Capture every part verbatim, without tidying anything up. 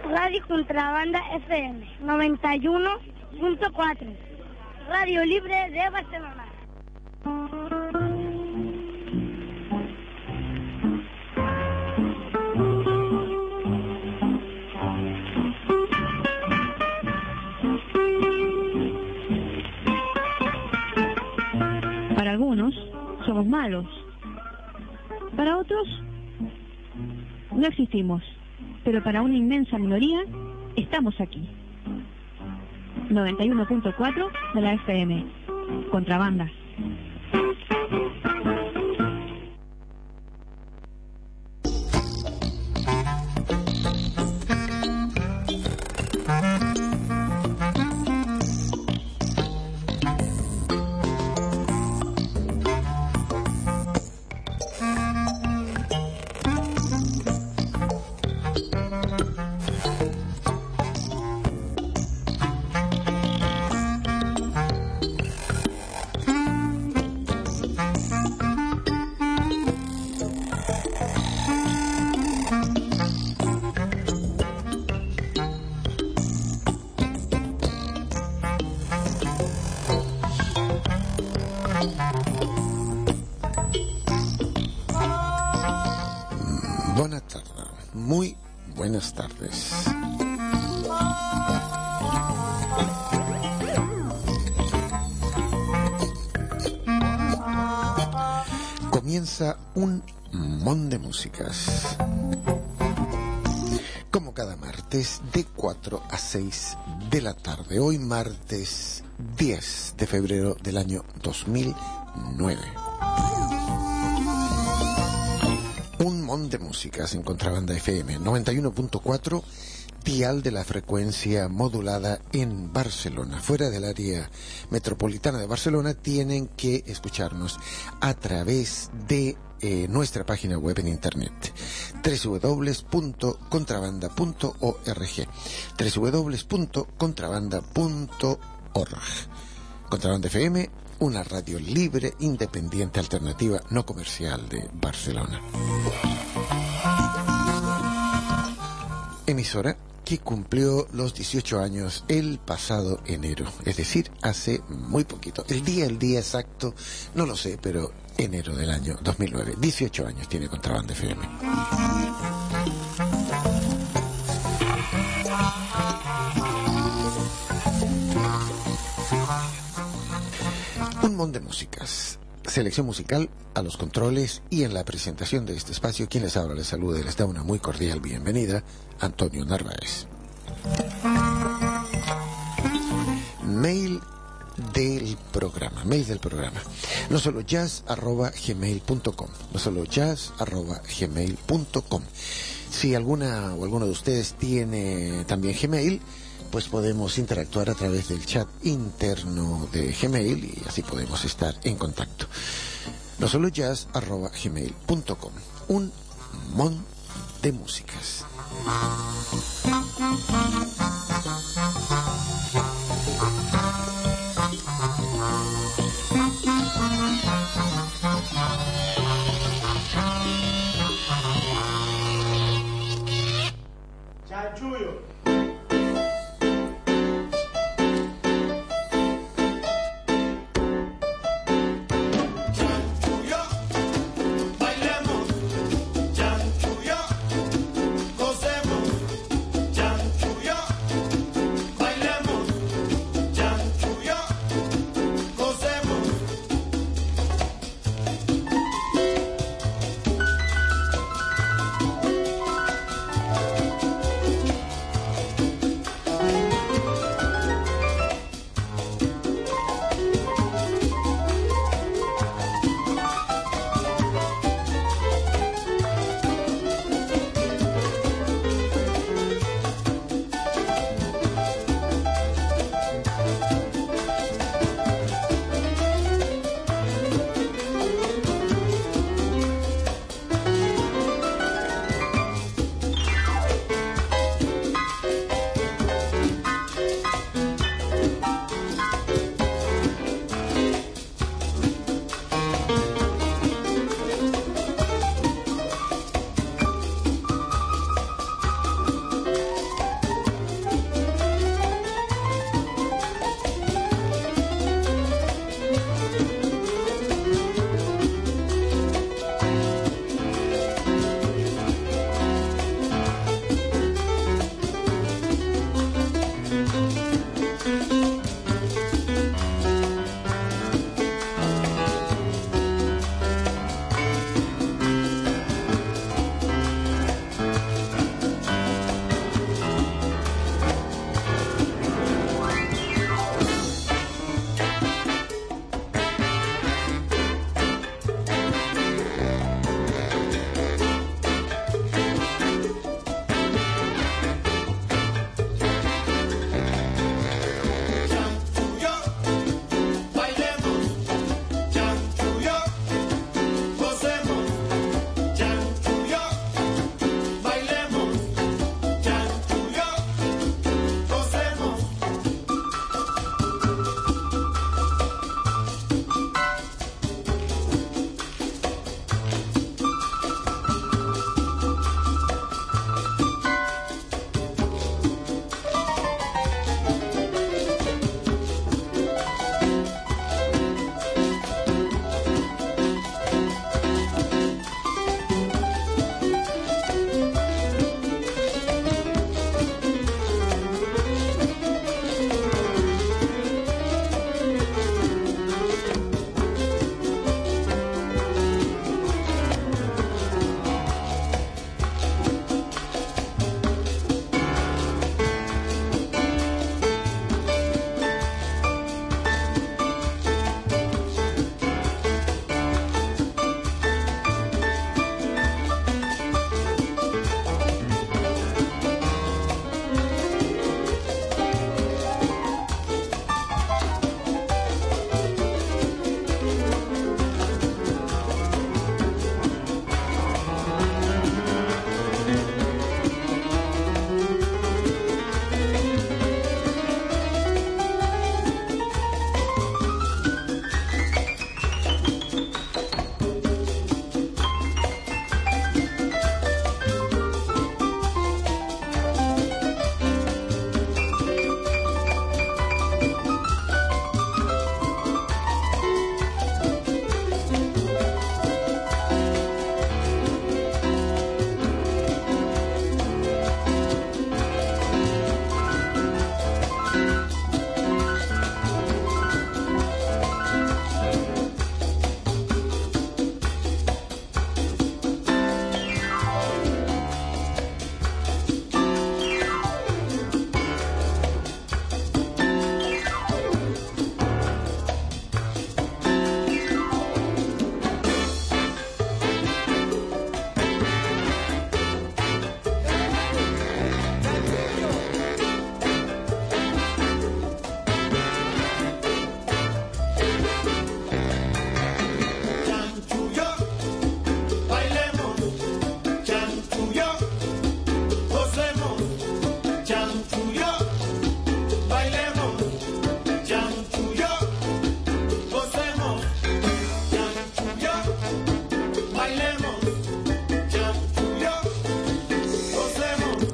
Radio Contrabanda F M noventa y uno punto cuatro, Radio Libre de Barcelona. Para algunos somos malos, para otros no existimos, pero para una inmensa minoría estamos aquí. noventa y uno punto cuatro de la F M, Contrabanda. Buenas tardes, muy buenas tardes. Comienza un mon de músicas. Como cada martes, de cuatro a seis de la tarde. Hoy martes diez de febrero del año dos mil nueve. Un mon de músicas en Contrabanda F M noventa y uno punto cuatro, dial de la frecuencia modulada en Barcelona. Fuera del área metropolitana de Barcelona tienen que escucharnos a través de eh, nuestra página web en internet, doble u doble u doble u punto contrabanda punto org, doble u doble u doble u punto contrabanda punto org. Contrabanda F M, una radio libre, independiente, alternativa, no comercial de Barcelona. Emisora que cumplió los dieciocho años el pasado enero, es decir, hace muy poquito. El día, el día exacto, no lo sé, pero enero del año dos mil nueve. dieciocho años tiene Contrabanda F M. Un mon de músicas. Selección musical a los controles y en la presentación de este espacio, quien les habla, les saluda y les da una muy cordial bienvenida, Antonio Narváez. Mail del programa, mail del programa. No solo jazz arroba gmail punto com, no solo jazz arroba gmail punto com. Si alguna o alguno de ustedes tiene también Gmail, pues podemos interactuar a través del chat interno de Gmail y así podemos estar en contacto. No solo jazz arroba gmail punto com. Un mon de músicas. Chanchullo.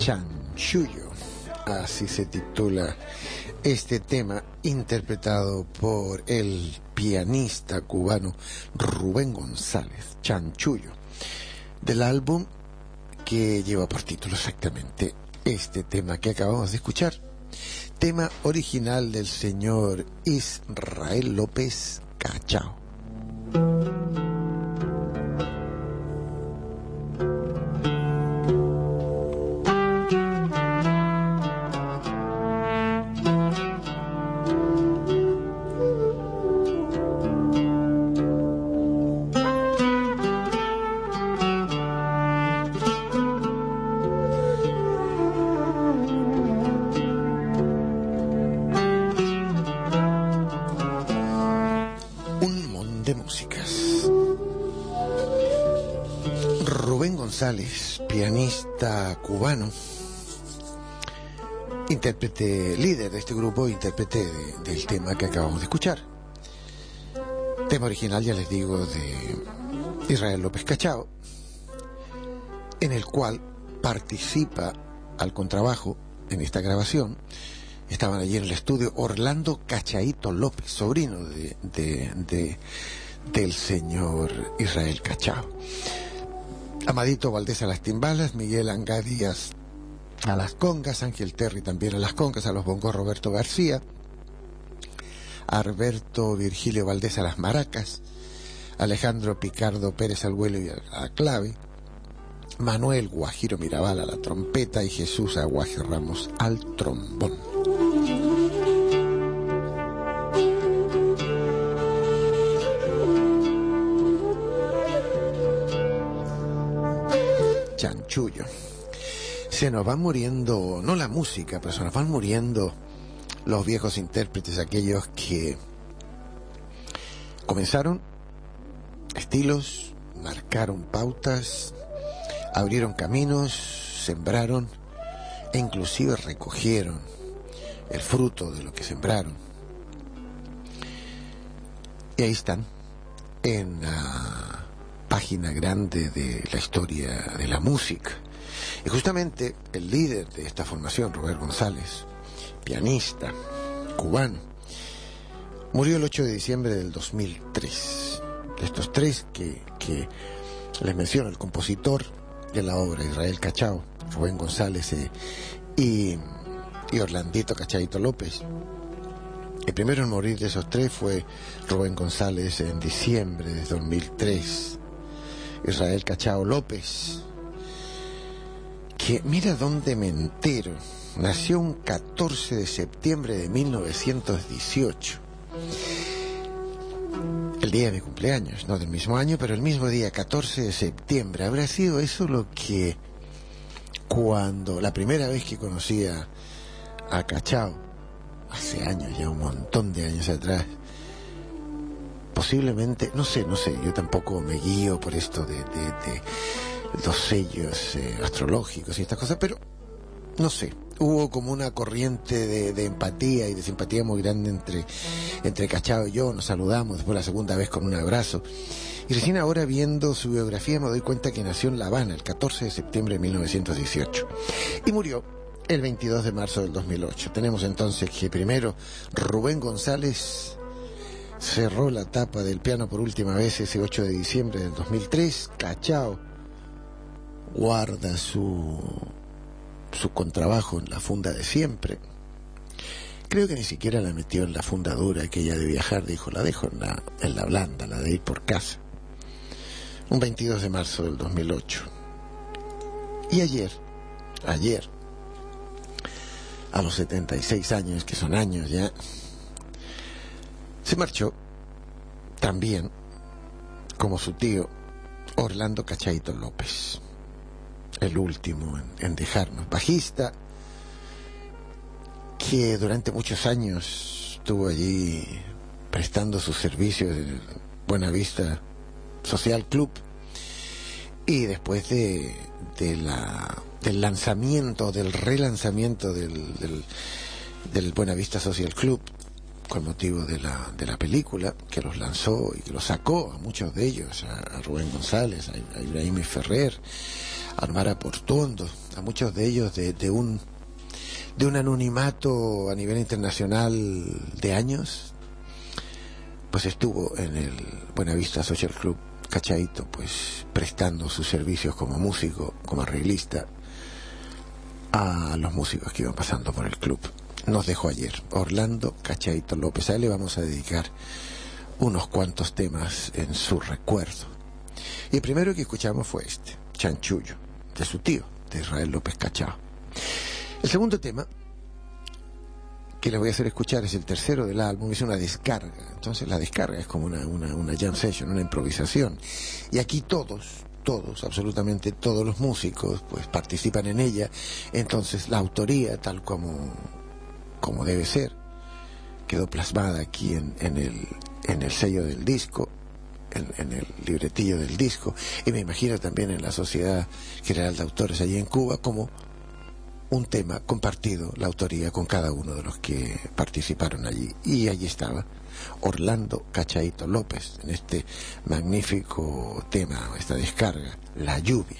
Chanchullo, así se titula este tema, interpretado por el pianista cubano Rubén González, Chanchullo, del álbum que lleva por título exactamente este tema que acabamos de escuchar, tema original del señor Israel López Cachao. Pianista cubano, intérprete líder de este grupo, intérprete de, del tema que acabamos de escuchar. Tema original, ya les digo, de Israel López Cachao, en el cual participa al contrabajo en esta grabación. Estaban allí en el estudio Orlando Cachaito López, sobrino de, de, de, del señor Israel Cachao. Amadito Valdés a las timbalas, Miguel Angadías a las congas, Ángel Terry también a las congas, a los bongos Roberto García, Alberto Virgilio Valdés a las maracas, Alejandro Picardo Pérez al vuelo y a la clave, Manuel Guajiro Mirabal a la trompeta y Jesús Aguaje Ramos al trombón. Chanchullo. Se nos van muriendo, no la música, pero se nos van muriendo los viejos intérpretes, aquellos que comenzaron estilos, marcaron pautas, abrieron caminos, sembraron e inclusive recogieron el fruto de lo que sembraron. Y ahí están, en la página grande de la historia de la música. Y justamente el líder de esta formación, Rubén González, pianista cubano, murió el ocho de diciembre del dos mil tres. De estos tres que, que les menciono, el compositor de la obra, Israel Cachao, Rubén González eh, y, y Orlandito Cachaito López. El primero en morir de esos tres fue Rubén González en diciembre de dos mil tres. Israel Cachao López, que mira dónde me entero, nació un catorce de septiembre de mil novecientos dieciocho, el día de mi cumpleaños, no del mismo año, pero el mismo día, catorce de septiembre. Habrá sido eso lo que, cuando la primera vez que conocí a, a Cachao, hace años, ya un montón de años atrás, posiblemente, no sé, no sé, yo tampoco me guío por esto de, de, de los sellos eh, astrológicos y estas cosas, pero no sé, hubo como una corriente de, de empatía y de simpatía muy grande entre, entre Cachao y yo. Nos saludamos después la segunda vez con un abrazo, y recién ahora, viendo su biografía, me doy cuenta que nació en La Habana el catorce de septiembre de mil novecientos dieciocho y murió el veintidós de marzo del dos mil ocho. Tenemos entonces que primero Rubén González cerró la tapa del piano por última vez ese ocho de diciembre del dos mil tres. Cachao guarda su su contrabajo en la funda de siempre. Creo que ni siquiera la metió en la funda dura, aquella de viajar. Dijo, la dejo en la, en la blanda, la de ir por casa. Un veintidós de marzo del dos mil ocho. Y ayer, ayer, a los setenta y seis años, que son años ya, se marchó también, como su tío, Orlando Cachaito López, el último en, en dejarnos. Bajista que durante muchos años estuvo allí prestando sus servicios en Buenavista Social Club, y después de, de la, del lanzamiento, del relanzamiento del, del, del Buenavista Social Club, con motivo de la, de la película, que los lanzó y que los sacó a muchos de ellos, a, a Rubén González, a, a Ibrahim Ferrer, Armara Portuondo, a muchos de ellos de, de un de un anonimato a nivel internacional de años, pues estuvo en el Buenavista Social Club Cachaito, pues prestando sus servicios como músico, como arreglista a los músicos que iban pasando por el club. Nos dejó ayer Orlando Cachaito López. A él le vamos a dedicar unos cuantos temas en su recuerdo. Y el primero que escuchamos fue este, Chanchullo, de su tío, de Israel López Cachao. El segundo tema que les voy a hacer escuchar es el tercero del álbum, es una descarga. Entonces la descarga es como una, una, una jam session, una improvisación. Y aquí todos, todos, absolutamente todos los músicos, pues participan en ella. Entonces la autoría, tal como, como debe ser, quedó plasmada aquí en, en, el, en el sello del disco, en, en el libretillo del disco, y me imagino también en la Sociedad General de Autores allí en Cuba, como un tema compartido, la autoría con cada uno de los que participaron allí. Y allí estaba Orlando Cachaito López en este magnífico tema, esta descarga, La Lluvia.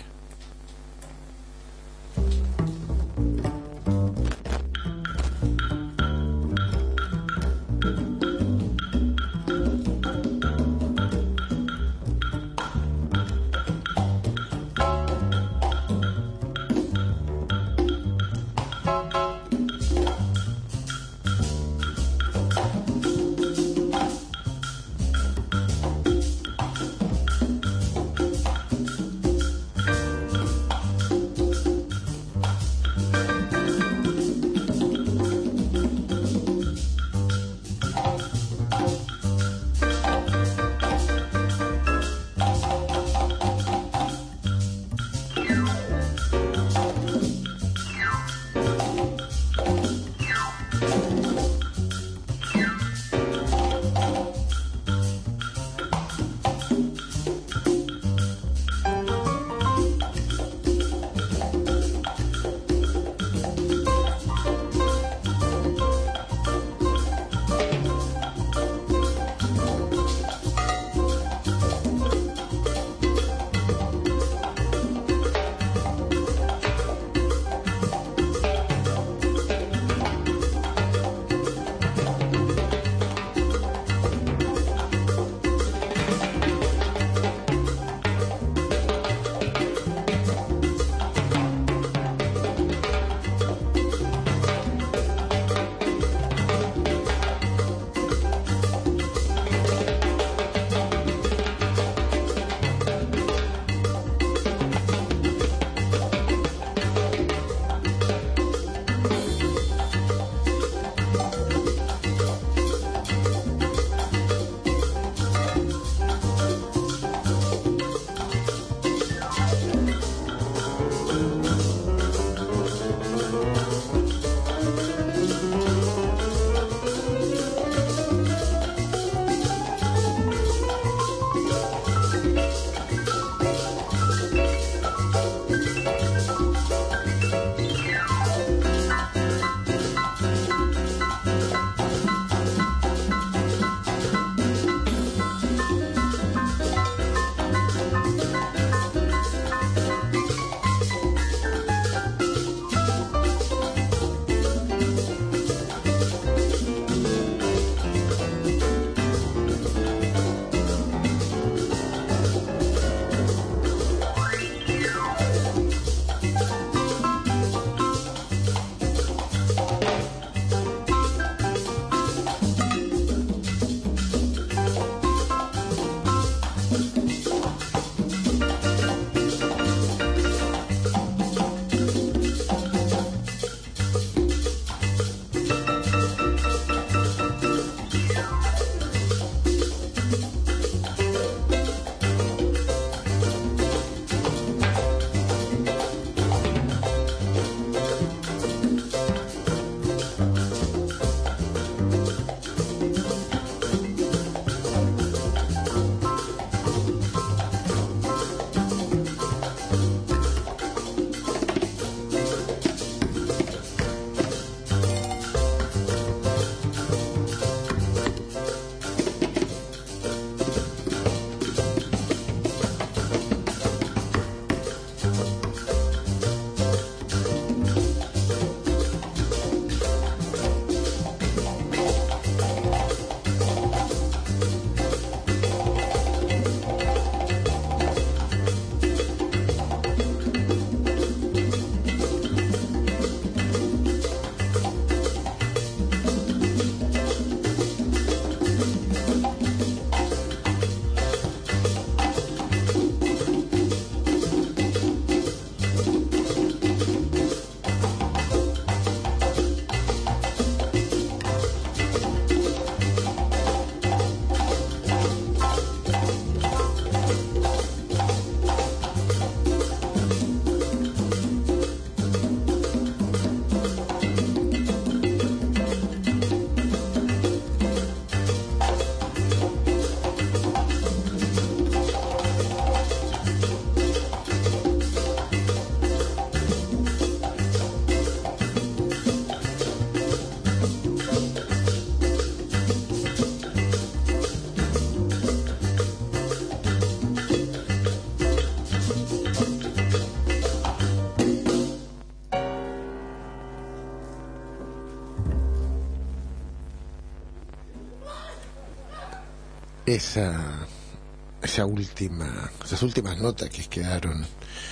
esa esa última esas últimas notas que quedaron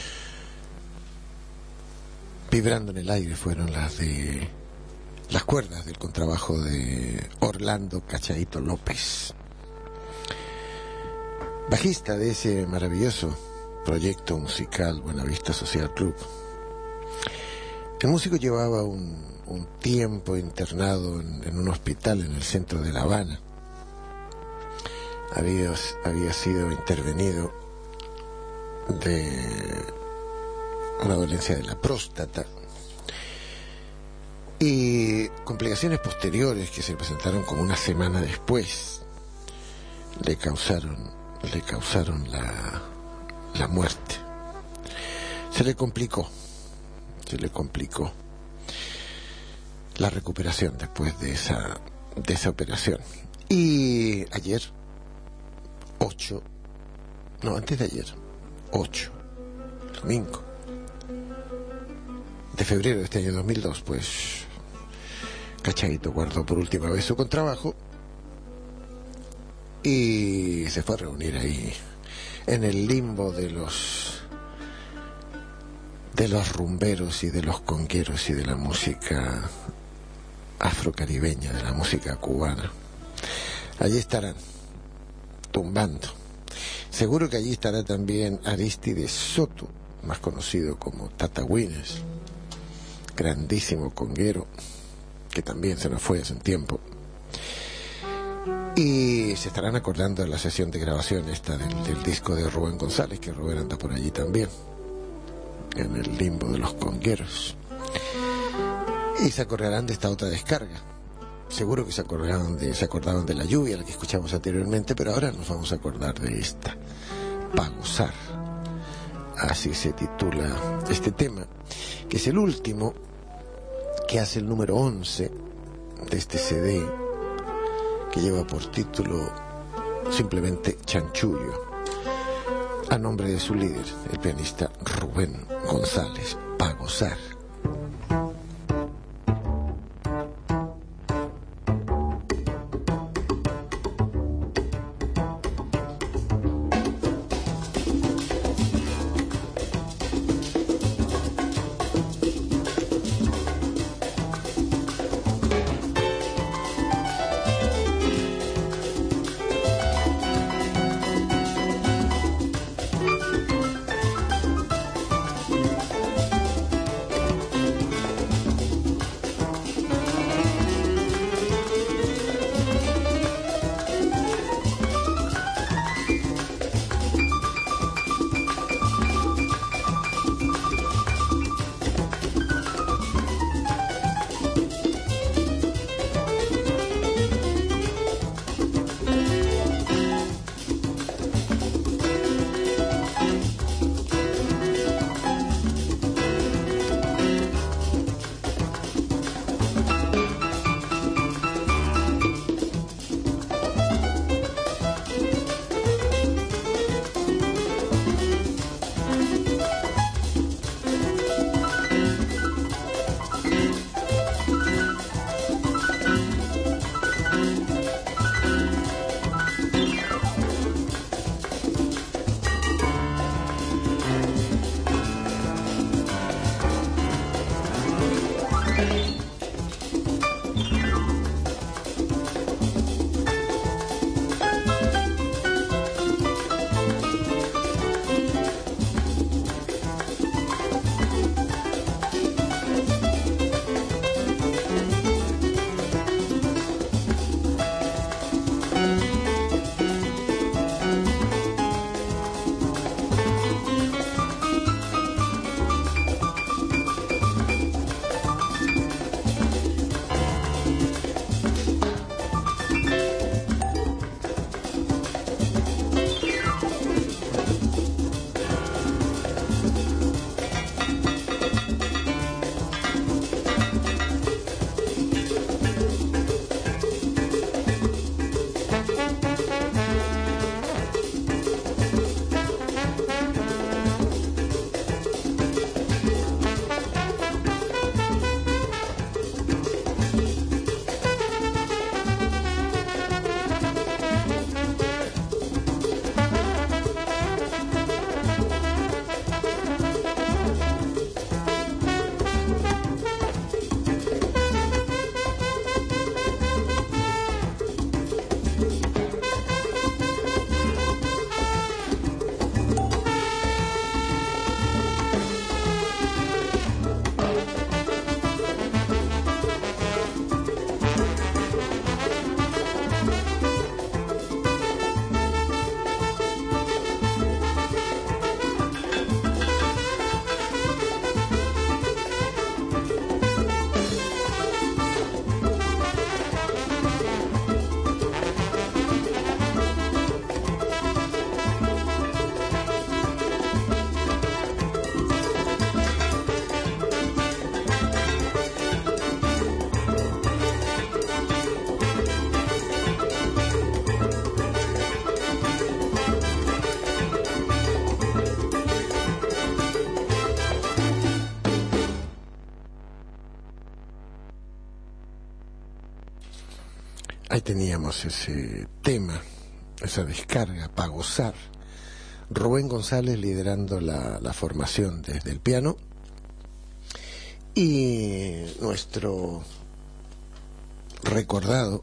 vibrando en el aire fueron las de las cuerdas del contrabajo de Orlando Cachadito López, bajista de ese maravilloso proyecto musical Buenavista Social Club. El músico llevaba un, un tiempo internado en, en un hospital en el centro de La Habana. Había, había sido intervenido de una dolencia de la próstata y complicaciones posteriores que se presentaron como una semana después le causaron le causaron la, la muerte. Se le complicó se le complicó la recuperación después de esa de esa operación. Y ayer ocho no antes de ayer ocho domingo de febrero de este año dos mil dos, pues Cachadito guardó por última vez su contrabajo y se fue a reunir ahí en el limbo de los de los rumberos y de los congueros y de la música afrocaribeña, de la música cubana. Allí estarán tumbando. Seguro que allí estará también Aristides Soto, más conocido como Tata Winers, grandísimo conguero que también se nos fue hace un tiempo. Y se estarán acordando de la sesión de grabación esta del, del disco de Rubén González, que Rubén anda por allí también, en el limbo de los congueros. Y se acordarán de esta otra descarga. Seguro que se acordaban de, se acordaban de La Lluvia, la que escuchamos anteriormente, pero ahora nos vamos a acordar de esta, Pa' Gozar. Así se titula este tema, que es el último, que hace el número once de este C D, que lleva por título simplemente Chanchullo, a nombre de su líder, el pianista Rubén González. Pa' Gozar. Ahí teníamos ese tema, esa descarga para gozar. Rubén González liderando la, la formación desde el piano, y nuestro recordado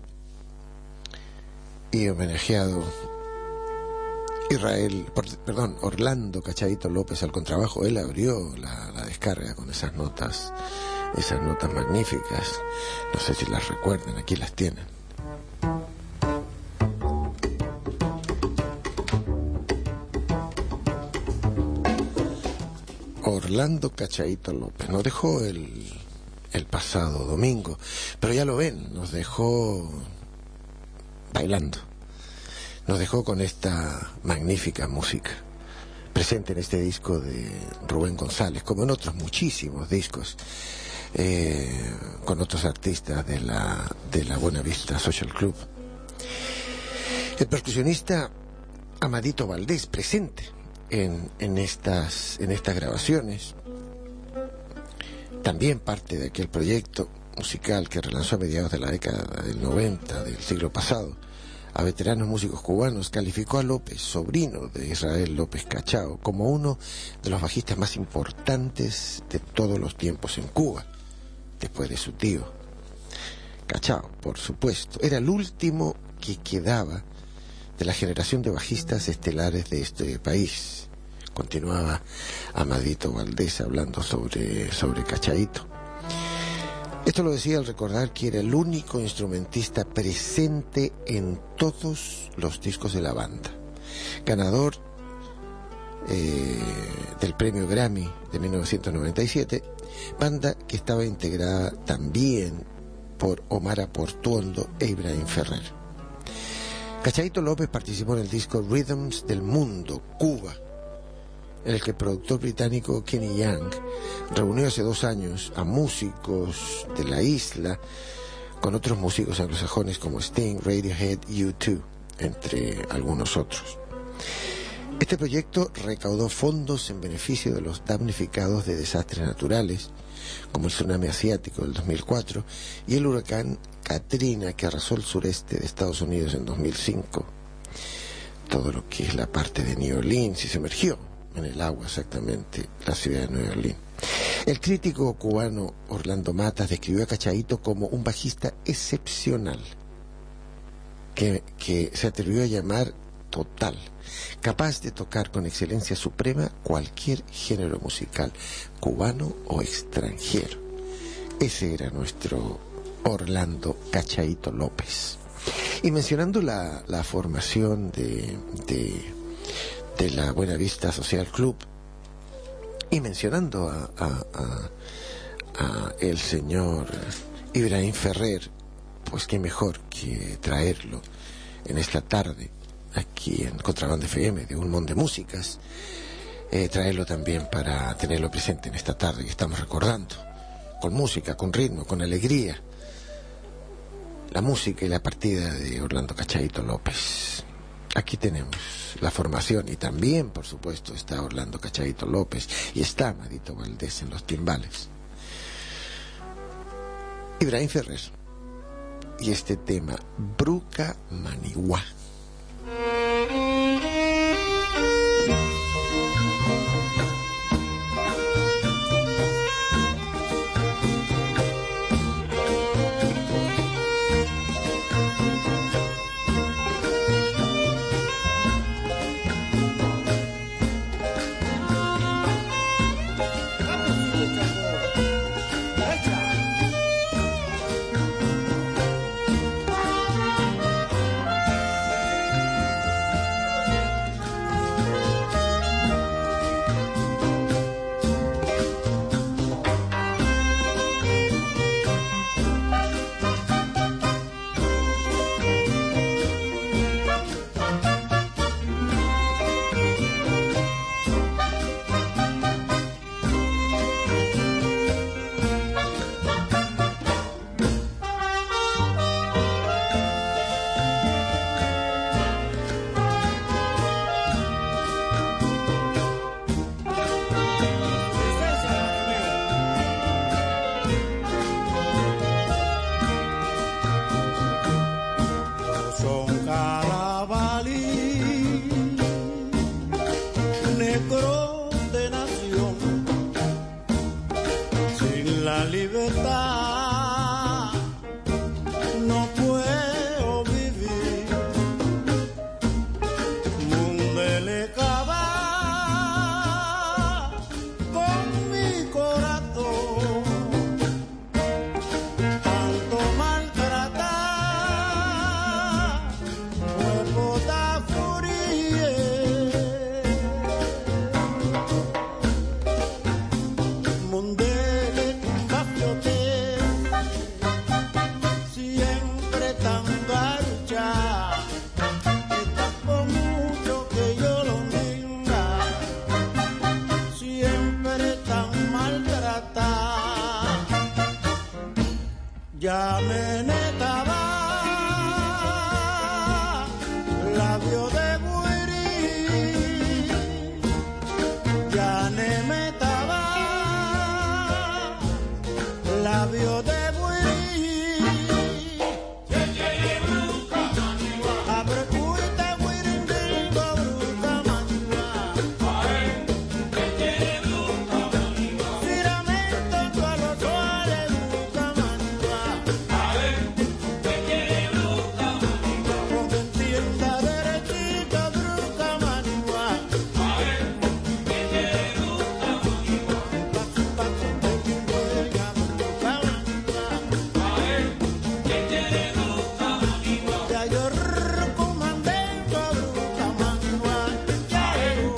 y homenajeado Israel, perdón, Orlando Cachadito López al contrabajo. Él abrió la, la descarga con esas notas, esas notas magníficas. No sé si las recuerdan, aquí las tienen. Orlando Cachadito López nos dejó el, el pasado domingo, pero ya lo ven, nos dejó bailando, nos dejó con esta magnífica música presente en este disco de Rubén González, como en otros muchísimos discos, eh, con otros artistas de la, de la Buena Vista Social Club. El percusionista Amadito Valdés presente En, en estas en estas grabaciones, también parte de aquel proyecto musical que relanzó a mediados de la década del noventa del siglo pasado a veteranos músicos cubanos. Calificó a López, sobrino de Israel López Cachao, como uno de los bajistas más importantes de todos los tiempos en Cuba, después de su tío Cachao, por supuesto. Era el último que quedaba de la generación de bajistas estelares de este país. Continuaba Amadito Valdés hablando sobre, sobre Cachadito. Esto lo decía al recordar que era el único instrumentista presente en todos los discos de la banda. Ganador eh, del premio Grammy de mil novecientos noventa y siete, banda que estaba integrada también por Omar Aportuondo e Ibrahim Ferrer. Cachadito López participó en el disco Rhythms del Mundo, Cuba, en el que el productor británico Kenny Young reunió hace dos años a músicos de la isla con otros músicos anglosajones como Sting, Radiohead y U dos, entre algunos otros. Este proyecto recaudó fondos en beneficio de los damnificados de desastres naturales, como el tsunami asiático del dos mil cuatro y el huracán Katrina que arrasó el sureste de Estados Unidos en dos mil cinco. Todo lo que es la parte de New Orleans, y se emergió en el agua exactamente la ciudad de Nueva Orleans. El crítico cubano Orlando Matas describió a Cachadito como un bajista excepcional, que, que se atrevió a llamar total, capaz de tocar con excelencia suprema cualquier género musical, cubano o extranjero. Ese era nuestro Orlando Cachadito López. Y mencionando la, la formación de, de, de la Buena Vista Social Club, y mencionando a, a, a, a el señor Ibrahim Ferrer, pues qué mejor que traerlo en esta tarde aquí en Contrabanda F M de Un Mundo de Músicas, eh, traerlo también para tenerlo presente en esta tarde que estamos recordando, con música, con ritmo, con alegría, la música y la partida de Orlando Cachadito López. Aquí tenemos la formación, y también, por supuesto, está Orlando Cachadito López y está Amadito Valdés en los timbales. Ibrahim Ferrer y este tema, Bruca Manigua. soledad no puedo vivir. Mundele cava con mi corazón, tanto maltratar, cuerpo da furia. Mundele cafiote, siempre tan garcha, está por mucho que yo lo diga, siempre tan maltratada. Ya me netaba labio de buiri, ya ne metaba labio de buiri. Abre cuita buirindingo bruca manua, tiramento con los suales bruca manua, con que entienda derechito bruca manua, pacu pacu pequingueña bruca manua, ya yo recomandendo bruca manua, ya yo.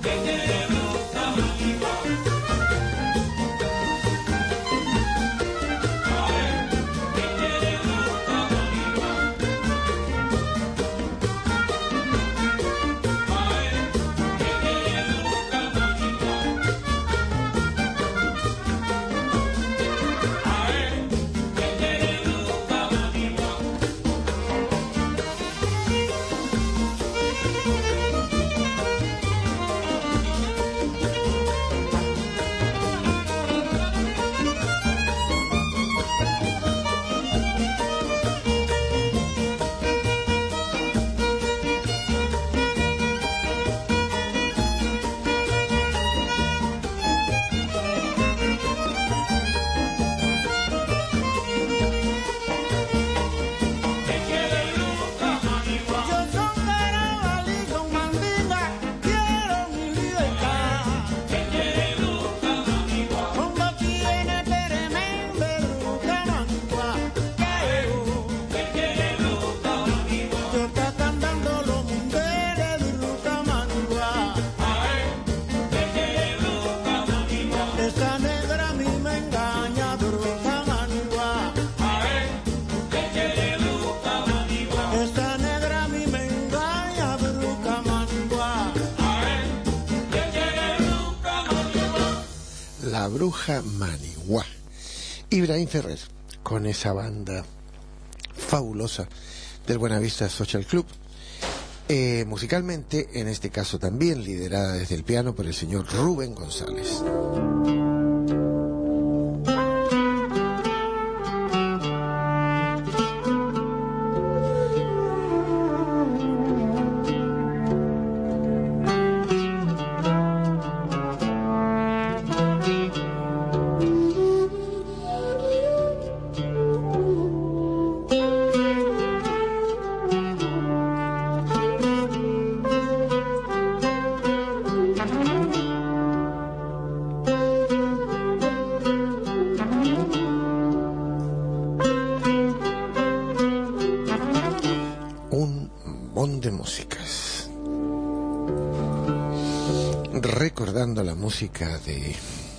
Yo soy carabalí con mandinga, quiero mi libertad. Como tiene tremenda bruca manua, yo está cantando los mundeles de bruca manua. Esa negra a mí me engaña, bruca manua. Esa negra a mí me engaña, bruca manua. La Bruja Manigua. Ibrahim Ferrer, con esa banda fabulosa del Buenavista Social Club. Eh, musicalmente, en este caso también liderada desde el piano por el señor Rubén González. Un montón de músicas. Recordando la música de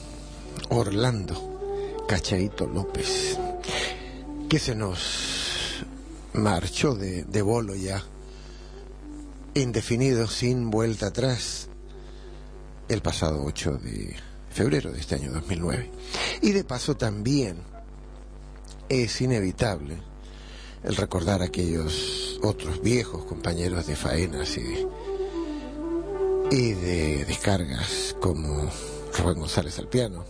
Orlando Cachaito López, que se nos marchó de, de bolo ya, indefinido, sin vuelta atrás, el pasado ocho de febrero de este año dos mil nueve. Y de paso también es inevitable el recordar a aquellos otros viejos compañeros de faenas y de, y de descargas como Rubén González al piano,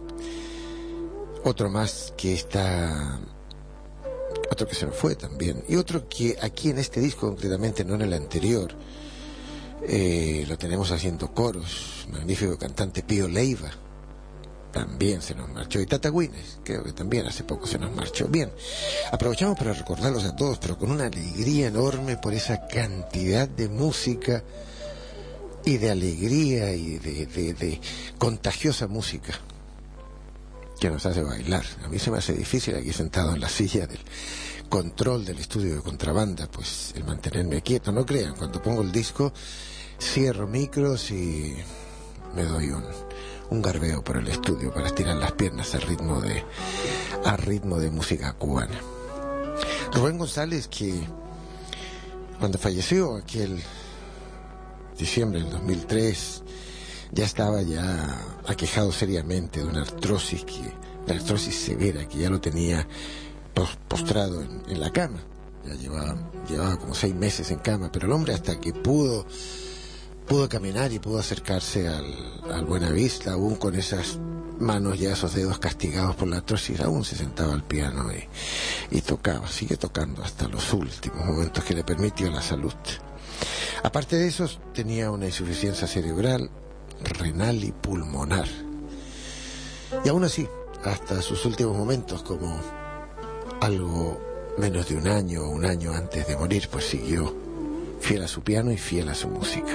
otro más que está, otro que se nos fue también, y otro que aquí en este disco concretamente, no en el anterior, eh, lo tenemos haciendo coros, magnífico cantante Pío Leiva, también se nos marchó, y Tata Güines, creo que también hace poco se nos marchó. Bien, aprovechamos para recordarlos a todos, pero con una alegría enorme por esa cantidad de música y de alegría y de, de, de contagiosa música que nos hace bailar. A mí se me hace difícil aquí sentado en la silla del control del estudio de Contrabanda, pues el mantenerme quieto. No crean, cuando pongo el disco cierro micros y me doy un, un garbeo por el estudio para estirar las piernas al ritmo de a ritmo de música cubana. Rubén González, que cuando falleció aquel diciembre del dos mil tres ya estaba ya aquejado seriamente de una artrosis que una artrosis severa que ya lo tenía postrado en, en la cama. Ya llevaba llevaba como seis meses en cama, pero el hombre, hasta que pudo pudo caminar y pudo acercarse al, al Buenavista, aún con esas manos ya, esos dedos castigados por la artrosis, aún se sentaba al piano y, y tocaba, sigue tocando hasta los últimos momentos que le permitió la salud. Aparte de eso, tenía una insuficiencia cerebral, renal y pulmonar. Y aún así, hasta sus últimos momentos, como algo menos de un año o un año antes de morir, pues siguió fiel a su piano y fiel a su música.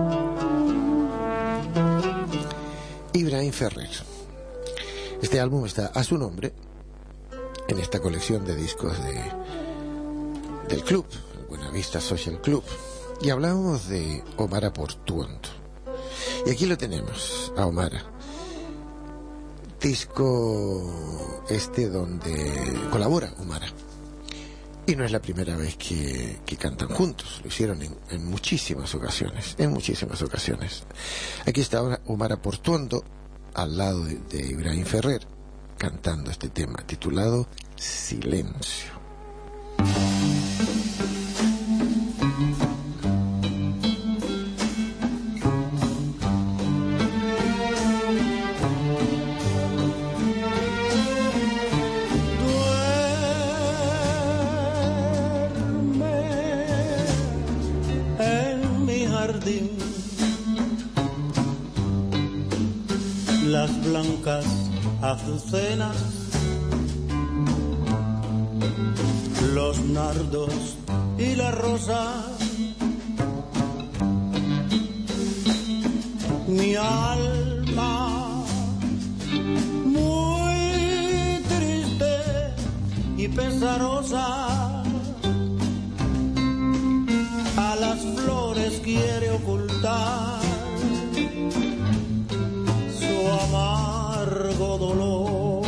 Ibrahim Ferrer. Este álbum está a su nombre en esta colección de discos de, del club, el Buenavista Social Club. Y hablábamos de Omar Portuondo. Y aquí lo tenemos, a Omar. Disco este donde colabora Omar. Y no es la primera vez que, que cantan juntos. Lo hicieron en, en muchísimas ocasiones. En muchísimas ocasiones. Aquí está ahora Omar Portuondo al lado de, de Ibrahim Ferrer, cantando este tema titulado Silencio. Las blancas azucenas, los nardos y las rosas, mi alma muy triste y pesarosa a las flores quiere ocultar amargo dolor.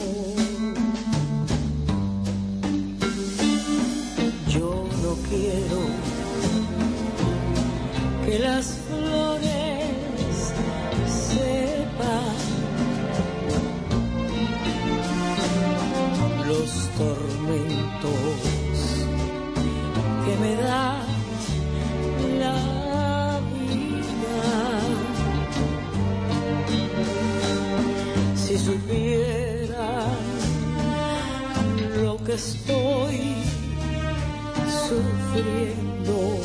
Yo no quiero que las flores sepan los tormentos que me da la vida. Si supieran lo que estoy sufriendo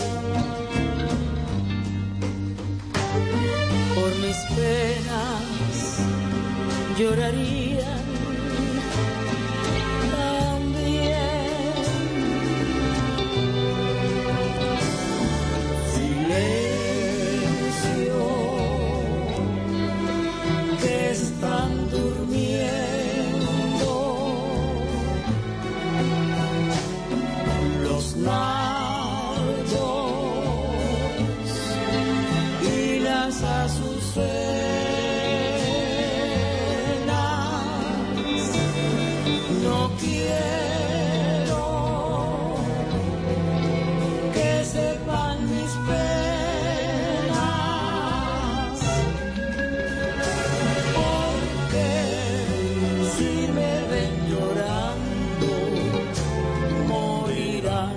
por mis penas, llorarían también. Silencio, que están durmiendo los nardos y las azucenas. No quiero que sepan mis penas, porque si me ven llorando morirán.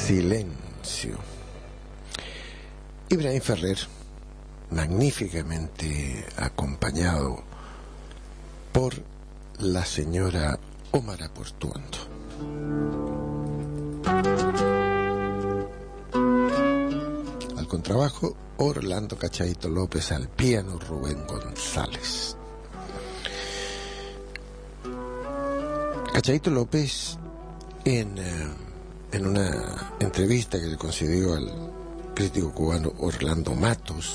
Silencio. Ibrahim Ferrer, magníficamente acompañado por la señora Omara Portuondo. Al contrabajo, Orlando Cachadito López, al piano, Rubén González. Cachadito López, en, eh, en una entrevista que le concedió al crítico cubano Orlando Matos,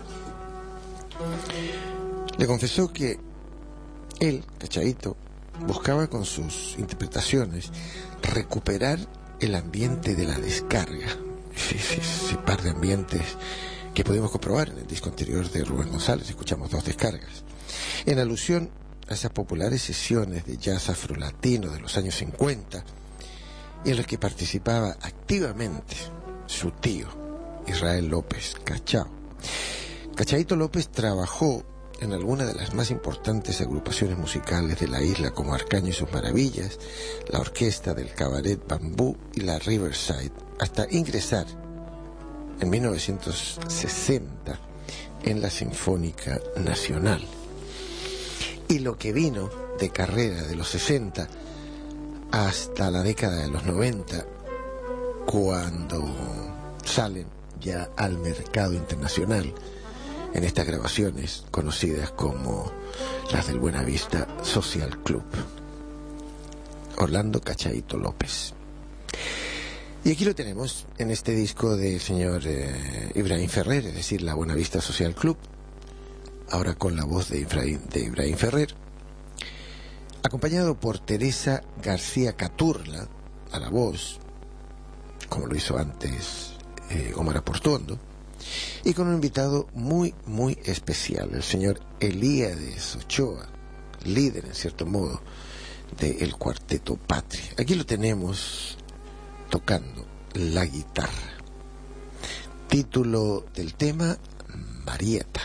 le confesó que él, Cachadito, buscaba con sus interpretaciones recuperar el ambiente de la descarga, ese, ese par de ambientes que pudimos comprobar en el disco anterior de Rubén González. Escuchamos dos descargas, en alusión a esas populares sesiones de jazz afrolatino de los años cincuenta, en las que participaba activamente su tío, Israel López Cachao. Cachadito López trabajó en algunas de las más importantes agrupaciones musicales de la isla, como Arcaño y sus Maravillas, la Orquesta del Cabaret Bambú y la Riverside, hasta ingresar en mil novecientos sesenta en la Sinfónica Nacional. Y lo que vino de carrera de los sesenta hasta la década de los noventa, cuando salen ya al mercado internacional en estas grabaciones conocidas como las del Buenavista Social Club. Orlando Cachadito López. Y aquí lo tenemos en este disco del señor eh, Ibrahim Ferrer, es decir, la Buenavista Social Club, ahora con la voz de Ibrahim, de Ibrahim Ferrer, acompañado por Teresa García Caturla a la voz, como lo hizo antes eh, Omar Portuondo, y con un invitado muy, muy especial, el señor Elíades Ochoa, líder, en cierto modo, del Cuarteto Patria. Aquí lo tenemos tocando la guitarra. Título del tema, Marieta.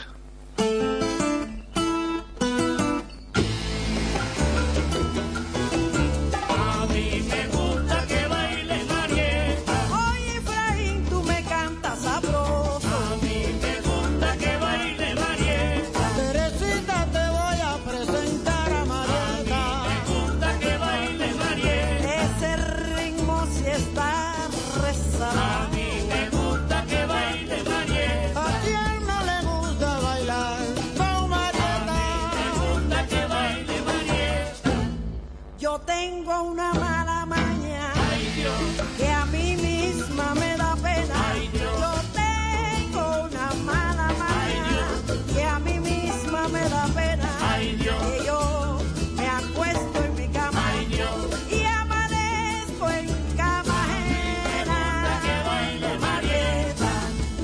Tengo una mala maña, ay Dios, que a mí misma me da pena. Ay Dios, yo tengo una mala maña, que a mí misma me da pena. Ay Dios, que yo me acuesto en mi cama, ay Dios, y amanezco en cama ajena. Que baile Marieta,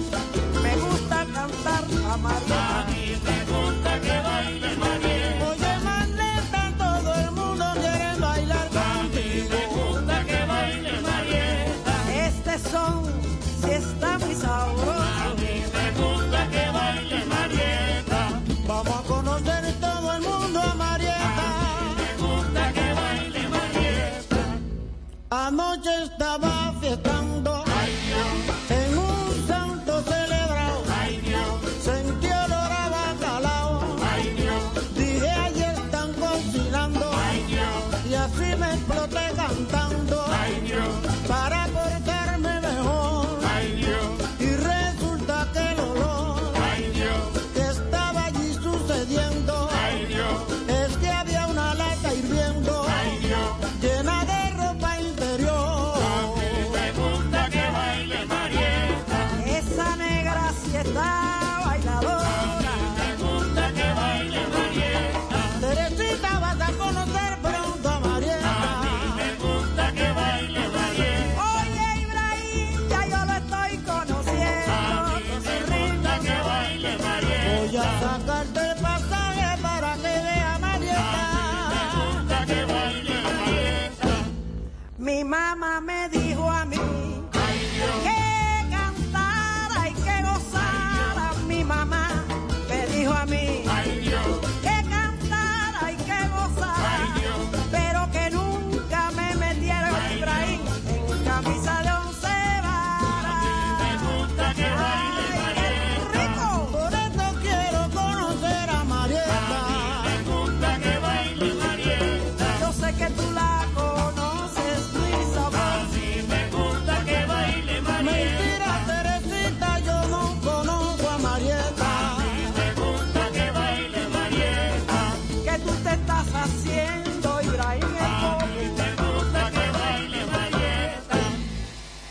me gusta cantar a Marieta. A mí me gusta que baile Marieta. Oye, Marieta, todo el mundo quiere bailar contigo. Me gusta que baile Marieta. Este son, si está muy sabroso. A mí me gusta que baile Marieta. Vamos a conocer todo el mundo a Marieta. A mí me gusta que baile Marieta. Anoche estaba fiestando, ay Dios, en un santo celebrado. Ay Dios, sentí olor a bacalao. Ay Dios, dije ahí están cocinando. Ay Dios, y así me exploté cantando. Ay Dios, para portarme mejor. Ay Dios, y resulta que el olor, ay Dios, que estaba allí sucediendo. Ay Dios, es que había una lata hirviendo. Ay Dios, llena de ropa interior. A mí me gusta que baile Marieta. Esa negra sí está bailadora. A mí me gusta que baile Marieta. Teresita, vas a conocer pronto a Marieta. A mí me gusta que baile Marieta. Oye, Ibrahim, ya yo lo estoy conociendo. A mí me gusta que baile Marieta. Voy a sacarte el pasaje para que vea Marieta. A mí me gusta que baile Marieta. Mi mamá me dijo a mí, ay Dios, que cantara y que gozara. Mi mamá me dijo a mí, ay Dios, que cantara y que gozara. Ay Dios, pero que nunca me metiera, ay Ibrahim, en camisa de once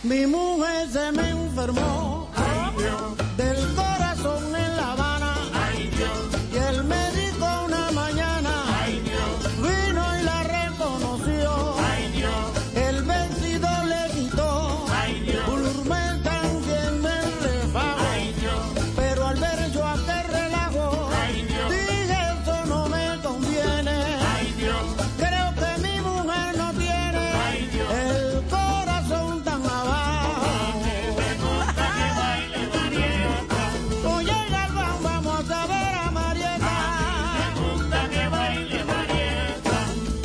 Mi mujer se me enfermó, ay Dios, del corazón en La Habana, ay Dios, y el médico una mañana, ay Dios, vino y la reconoció, ay Dios, el vestido le quitó, ay Dios, Bulurmel también me refago, ay Dios, pero al ver yo aquel relajo, ay Dios, dije eso no me conviene, ay Dios, creo que mi mujer no tiene, ay Dios, el corazón tan abajo. Oye, Galván, vamos a ver a Marieta. Me gusta que baile Marieta.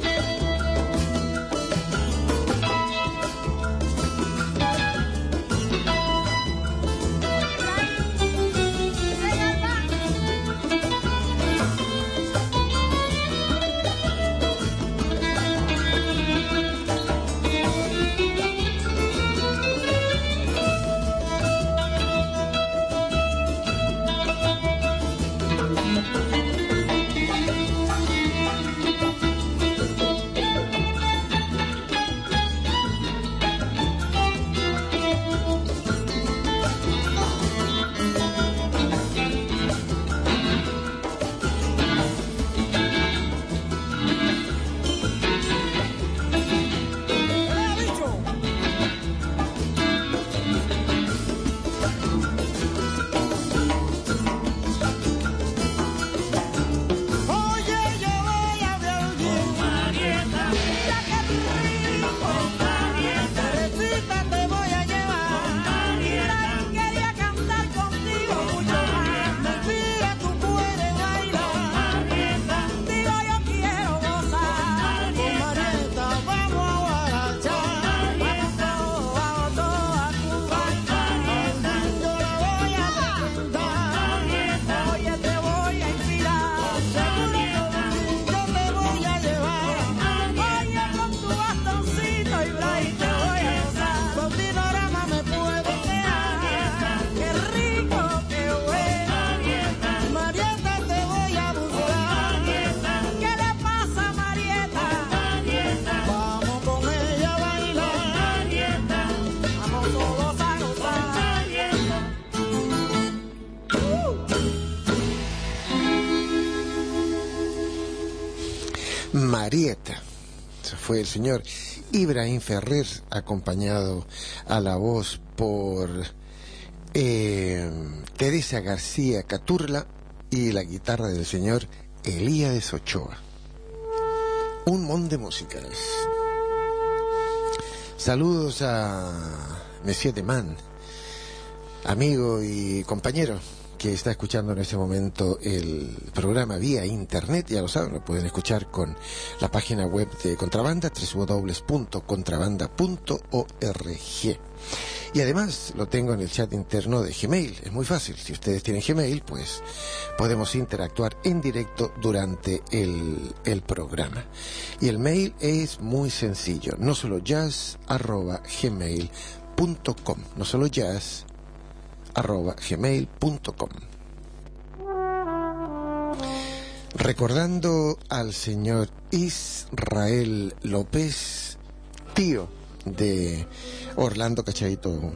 Oye, yo voy a Belgín. Marieta. Mira que rico. Marieta. Teresita te voy a llevar. Marieta. Quería cantar contigo mucho más. Mira, tú puedes bailar. Marieta. Digo, yo quiero gozar. Con Marieta vamos a guarachar. Vamos todos, vamos todos a Cuba. Yo la voy a presentar. Oye, te voy a inspirar. Seguro que yo te voy a llevar. Oye, con tu bastoncito y braille te voy a gozar. Con Dinorama me puedes quedar. Qué rico, qué bueno. Marieta, te voy a buscar. ¿Qué le pasa a Marieta? Vamos con ella a bailar. Vamos todos a gozar. Marieta. Ese fue el señor Ibrahim Ferrer, acompañado a la voz por eh, Teresa García Caturla y la guitarra del señor Elías Ochoa. Un mon de músicas. Saludos a Monsieur Deman, amigo y compañero que está escuchando en este momento el programa vía internet. Ya lo saben, lo pueden escuchar con la página web de Contrabanda, doble u doble u doble u punto contrabanda punto org. Y además lo tengo en el chat interno de Gmail. Es muy fácil, si ustedes tienen Gmail, pues podemos interactuar en directo durante el, el programa. Y el mail es muy sencillo, no solo jazz arroba gmail punto com, no solo jazz arroba gmail punto com. Recordando al señor Israel López, tío de Orlando Cachadito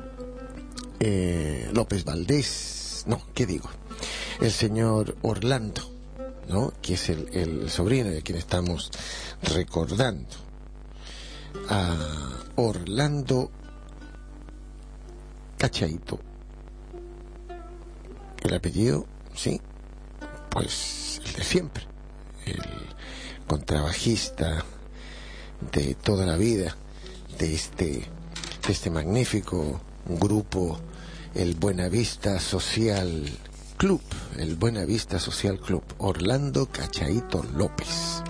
eh, López Valdés, no, ¿qué digo? El señor Orlando, ¿no? Que es el, el sobrino de quien estamos recordando, a Orlando Cachadito. El apellido, sí, pues el de siempre, el contrabajista de toda la vida de este, de este magnífico grupo, el Buenavista Social Club, el Buenavista Social Club, Orlando Cachadito López.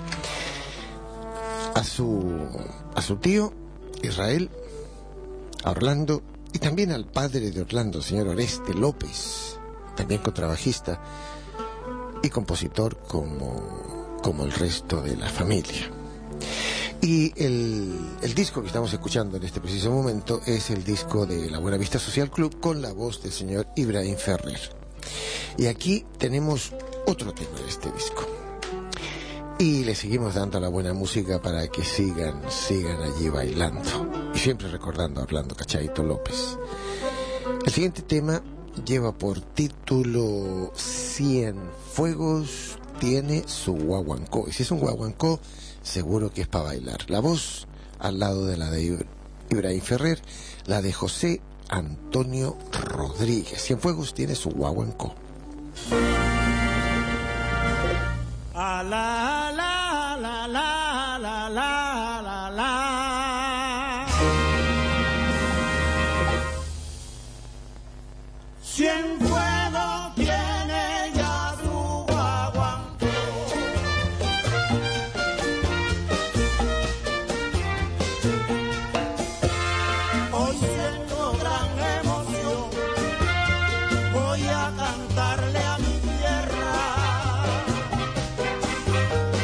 A su, a su tío, Israel, a Orlando, y también al padre de Orlando, señor Oreste López, también contrabajista y compositor como, como el resto de la familia. Y el, el disco que estamos escuchando en este preciso momento es el disco de la Buenavista Social Club con la voz del señor Ibrahim Ferrer. Y aquí tenemos otro tema de este disco. Y le seguimos dando la buena música para que sigan, sigan allí bailando. Y siempre recordando a Orlando Cachadito López. El siguiente tema lleva por título Cienfuegos tiene su guaguancó. Y si es un guaguancó, seguro que es para bailar. La voz al lado de la de Ibrahim Ferrer, la de José Antonio Rodríguez. Cienfuegos tiene su guaguancó. A la la la la la la la la. Cienfuegos tiene ya su guaguancó. Hoy siento gran emoción, voy a cantarle a mi tierra.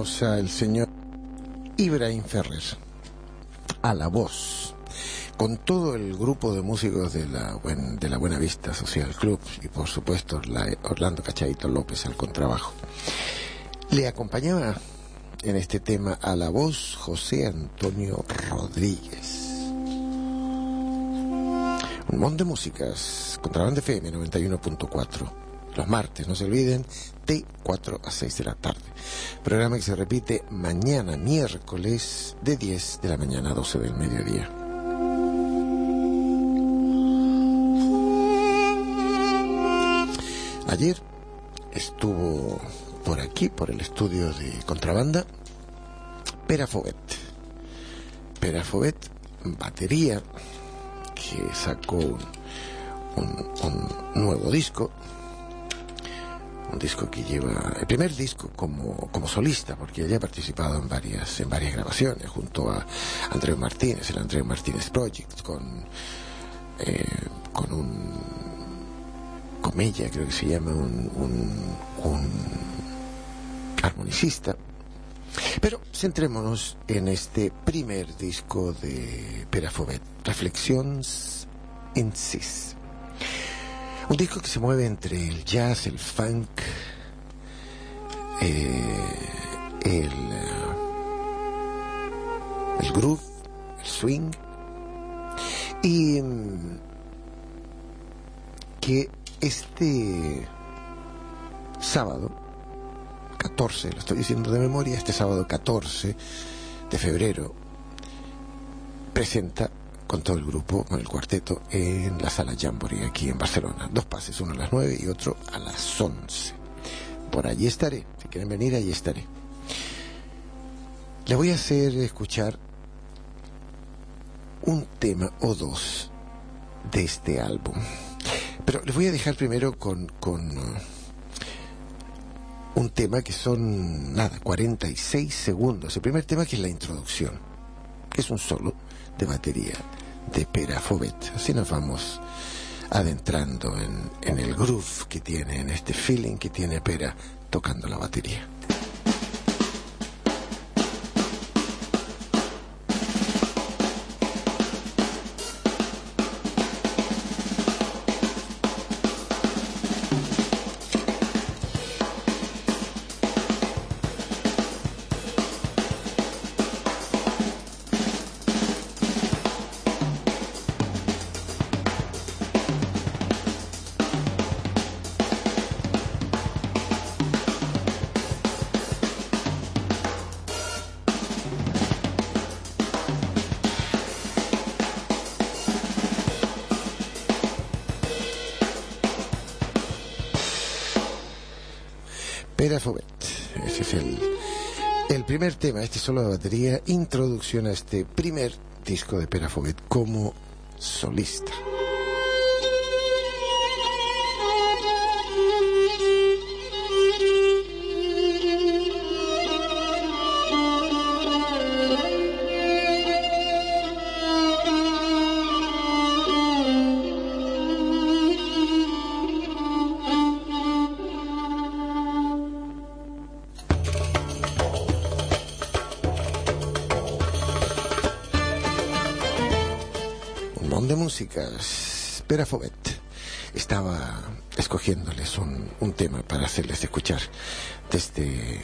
escuchamos al señor Ibrahim Ferrer a la voz, con todo el grupo de músicos de la, buen, de la Buena Vista Social Club y por supuesto la Orlando Cachadito López al contrabajo. Le acompañaba en este tema a la voz José Antonio Rodríguez. Un montón de músicas, Contrabanda F M noventa y uno punto cuatro. Los martes, no se olviden, de cuatro a seis de la tarde. Programa que se repite mañana, miércoles, de diez de la mañana a doce del mediodía. Ayer estuvo por aquí, por el estudio de Contrabanda, Pere Fobet. Pere Fobet, batería, que sacó un, un, un nuevo disco. Un disco que lleva el primer disco como, como solista, porque ella ha participado en varias en varias grabaciones junto a Andreu Martínez, el Andreu Martínez Project, con eh, con un con ella, creo que se llama un, un, un armonicista. Pero centrémonos en este primer disco de Pere Fobet, Reflexions en Cis. Un disco que se mueve entre el jazz, el funk, eh, el, el groove, el swing, y um, que este sábado catorce, lo estoy diciendo de memoria, este sábado catorce de febrero presenta con todo el grupo, con el cuarteto, en la Sala Jamboree aquí en Barcelona. Dos pases, uno a las nueve y otro a las once. Por allí estaré, si quieren venir, allí estaré. Le voy a hacer escuchar un tema o dos de este álbum. Pero les voy a dejar primero con, con uh, un tema que son, nada, cuarenta y seis segundos. El primer tema, que es la introducción, que es un solo de batería de Pere Fobet. Así nos vamos adentrando en, en el groove que tiene, en este feeling que tiene Pere tocando la batería. Pere Fobet, ese es el, el primer tema, este solo de batería, introducción a este primer disco de Pere Fobet como solista. De músicas, Pere Fobet estaba escogiéndoles un, un tema para hacerles escuchar de este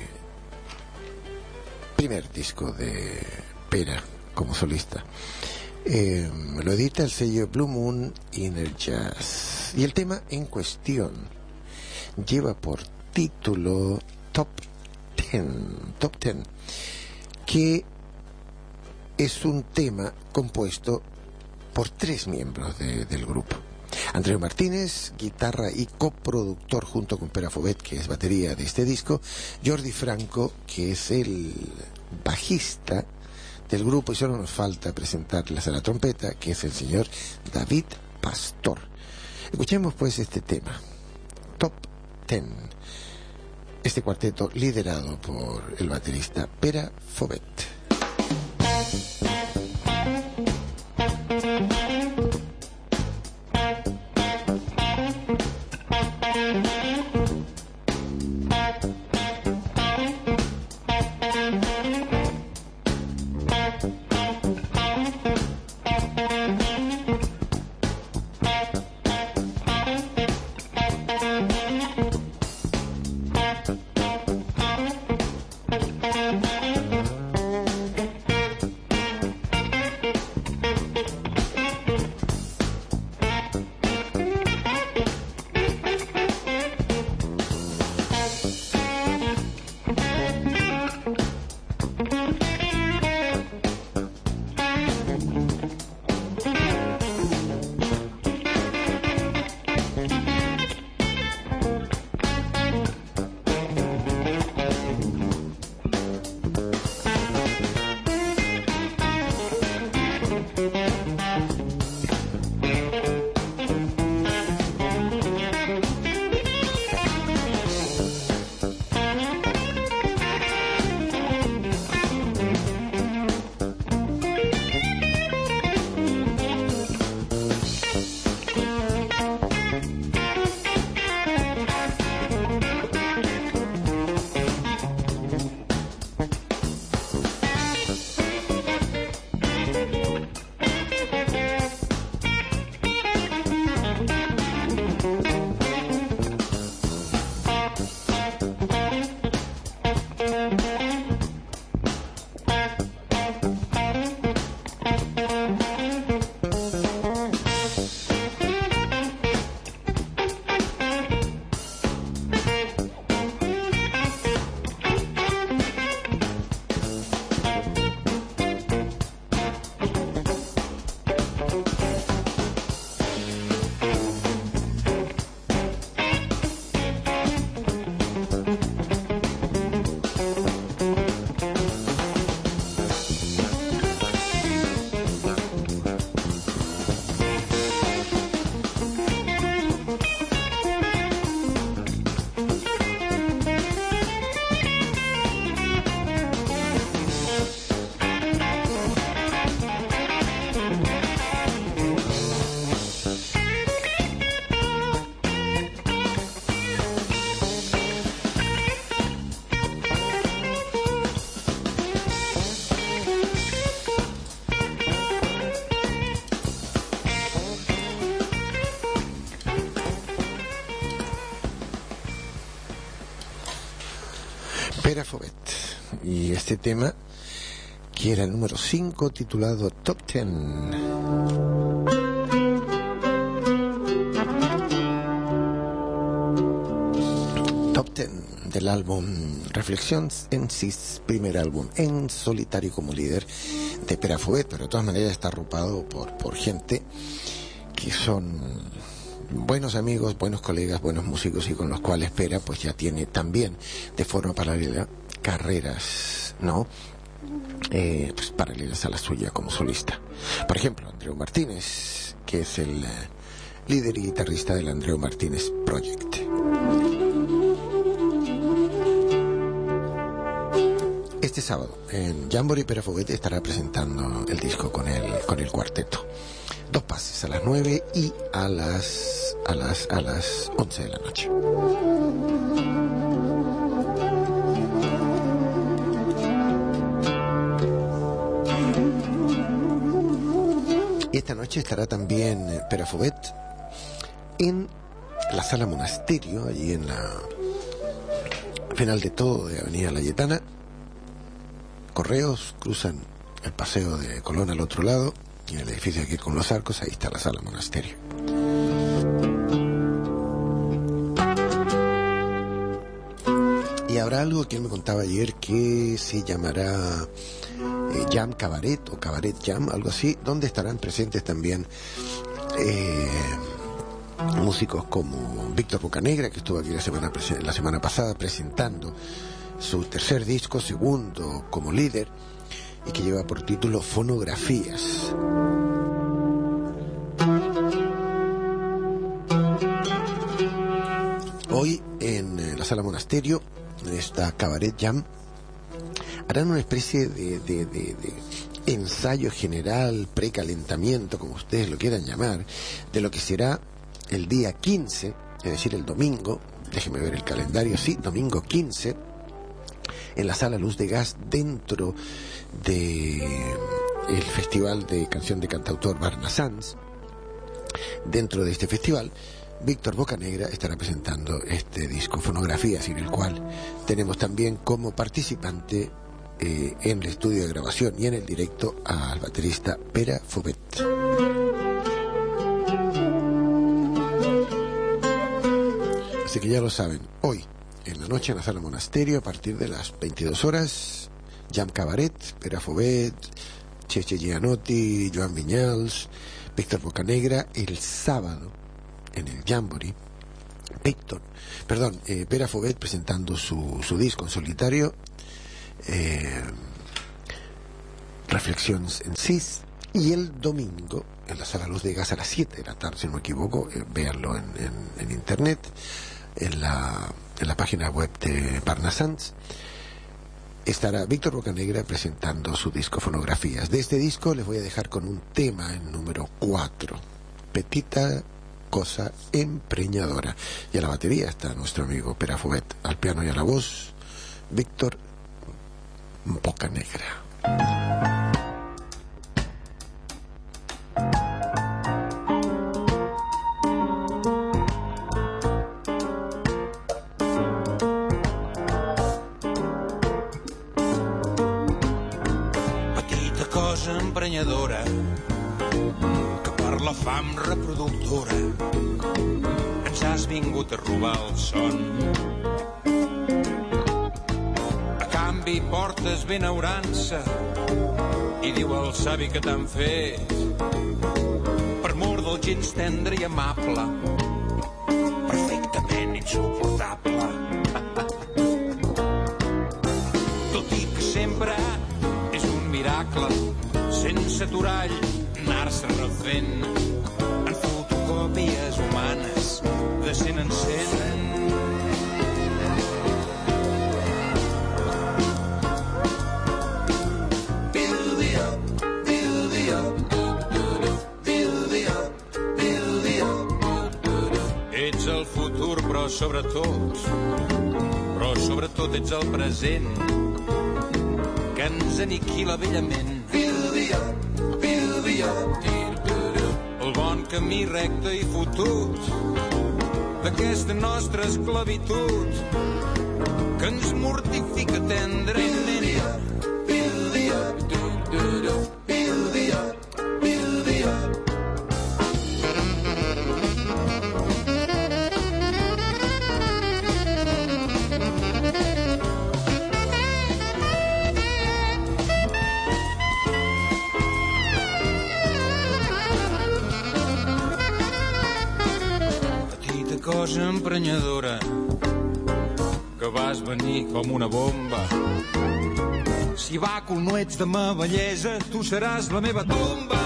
primer disco de Pere como solista. Eh, lo edita el sello Blue Moon Inner Jazz y el tema en cuestión lleva por título Top Ten, Top Ten, que es un tema compuesto por tres miembros de, del grupo. Andreu Martínez, guitarra y coproductor junto con Pere Fobet, que es batería de este disco. Jordi Franco, que es el bajista del grupo, y solo nos falta presentarles a la trompeta, que es el señor David Pastor. Escuchemos pues este tema, Top Ten, este cuarteto liderado por el baterista Pere Fobet. Pere Fobet. Y este tema, que era el número cinco, titulado Top Ten. Top Ten del álbum Reflexions en Sis, primer álbum en solitario como líder de Pere Fobet, pero de todas maneras está arropado por, por gente que son buenos amigos, buenos colegas, buenos músicos y con los cuales Pere pues ya tiene también de forma paralela carreras, ¿no? Eh, pues paralelas a la suya como solista. Por ejemplo, Andreu Martínez, que es el uh, líder y guitarrista del Andreu Martínez Project. Este sábado en Jamboree Pere Fobet estará presentando el disco con el, con el cuarteto. Dos pases, a las nueve y a las a las a las once de la noche. Y esta noche estará también Pere Fobet en la Sala Monasterio, allí en la final de todo de Avenida Layetana. Correos, cruzan el paseo de Colón al otro lado y el edificio aquí con los arcos, ahí está la Sala Monasterio. Y habrá algo que él me contaba ayer que se llamará eh, Jam Cabaret o Cabaret Jam, algo así, donde estarán presentes también eh, músicos como Víctor Bocanegra, que estuvo aquí la semana, la semana pasada presentando su tercer disco, segundo como líder, y que lleva por título Fonografías. Hoy en la Sala Monasterio, en esta Cabaret Jam, harán una especie de, de, de, de ensayo general, precalentamiento, como ustedes lo quieran llamar, de lo que será el día quince, es decir, el domingo, déjenme ver el calendario, sí, domingo quince, en la Sala Luz de Gas, dentro de el Festival de Canción de Cantautor Barna Sanz. Dentro de este festival, Víctor Bocanegra estará presentando este disco Fonografías, en el cual tenemos también como participante eh, en el estudio de grabación y en el directo al baterista Pere Fobet. Así que ya lo saben, hoy en la noche en la Sala Monasterio, a partir de las veintidós horas, Jam Cabaret, Pere Fobet, Cheche Gianotti, Joan Viñals, Víctor Bocanegra. El sábado en el Jamboree, Víctor, perdón, eh, Pere Fobet presentando su, su disco en solitario, eh, Reflexions en Sis, y el domingo en la Sala Luz de Gas a las siete de la tarde, si no me equivoco, eh, véanlo en, en, en internet, en la, en la página web de Barna Sanz, estará Víctor Bocanegra presentando su disco Fonografías. De este disco les voy a dejar con un tema en número cuatro, Petita Cosa Empreñadora. Y a la batería está nuestro amigo Pere Fobet, al piano y a la voz Víctor Bocanegra. Emprenyadora que per la fam reproductora ens has vingut a robar el son. A canvi portes benaurança i diu el savi que t'han fet per mor del gens tendre i amable, perfectament insuportable. Tot i que sempre és un miracle, sense aturall, anar-se refent en fotocòpies humanes de cent en cent. Build-me up, build-me up, build-me up, build-me up. Ets el futur, però sobretot, però sobretot ets el present, que ens aniquila bellament. El bon camí recte i fotut d'aquesta nostra esclavitud que que ens mortifica tendrament. Pil-dia, pil-dia, pil-dia, pil-dia. Cosa emprenyadora que vas venir com una bomba. Si bàcul no ets de ma bellesa, tu seràs la meva tomba.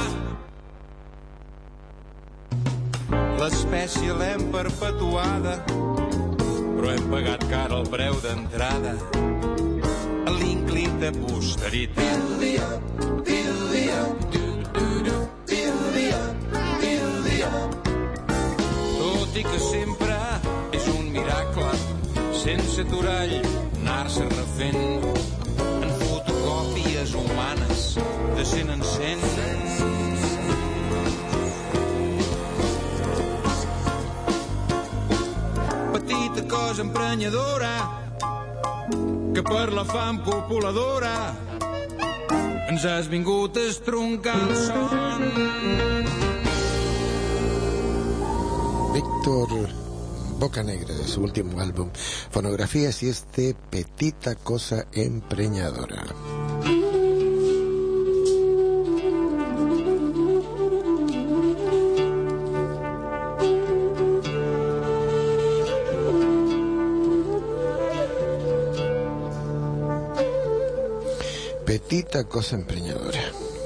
L'espècie l'hem perpetuada, però hem pagat car el preu d'entrada a l'inclin de posteritat. Pil-dia, pil-dia, pil-dia, pil-dia, pil-dia. Tot i que sempre és un miracle, sense aturall, anar-se refent en fotocòpies humanes de cent en cent. Petita cosa emprenyadora que per la fam copuladora ens has vingut a estroncar el son. Víctor Bocanegra, de su último álbum Fonografías, y este Petita Cosa Empreñadora. Petita Cosa Empreñadora.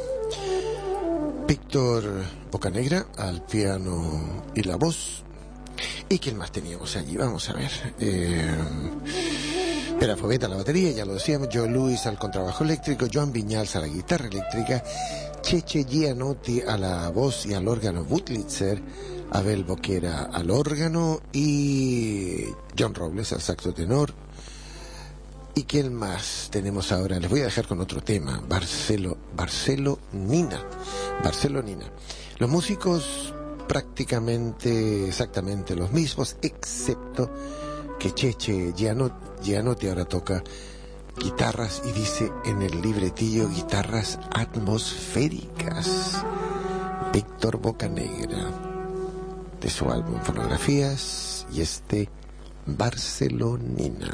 Víctor Bocanegra al piano y la voz. ¿Y quién más teníamos allí? Vamos a ver. Eh, Pera Fobeta a la batería, ya lo decíamos. Joe Louis al contrabajo eléctrico. Joan Viñals a la guitarra eléctrica. Cheche Gianotti a la voz y al órgano Butlitzer. Abel Boquera al órgano. Y John Robles al saxo tenor. ¿Y quién más tenemos ahora? Les voy a dejar con otro tema. Barcelo, Barcelo Nina. Barcelo Nina. Los músicos prácticamente exactamente los mismos, excepto que Cheche Gianotti ahora toca guitarras y dice en el libretillo guitarras atmosféricas. Víctor Bocanegra, de su álbum Fonografías, y este Barcelonina.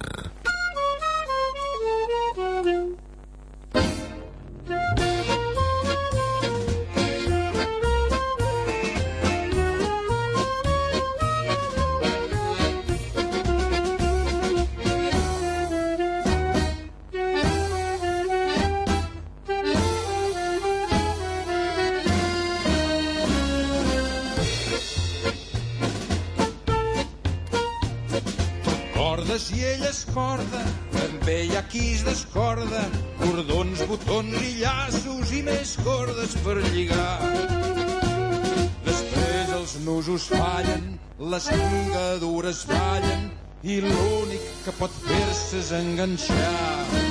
Si ella es corda, també hi ha qui es descorda, cordons, botons i llaços i més cordes per lligar. Després els nusos fallen, les lligadures ballen i l'únic que pot fer-se és enganxar.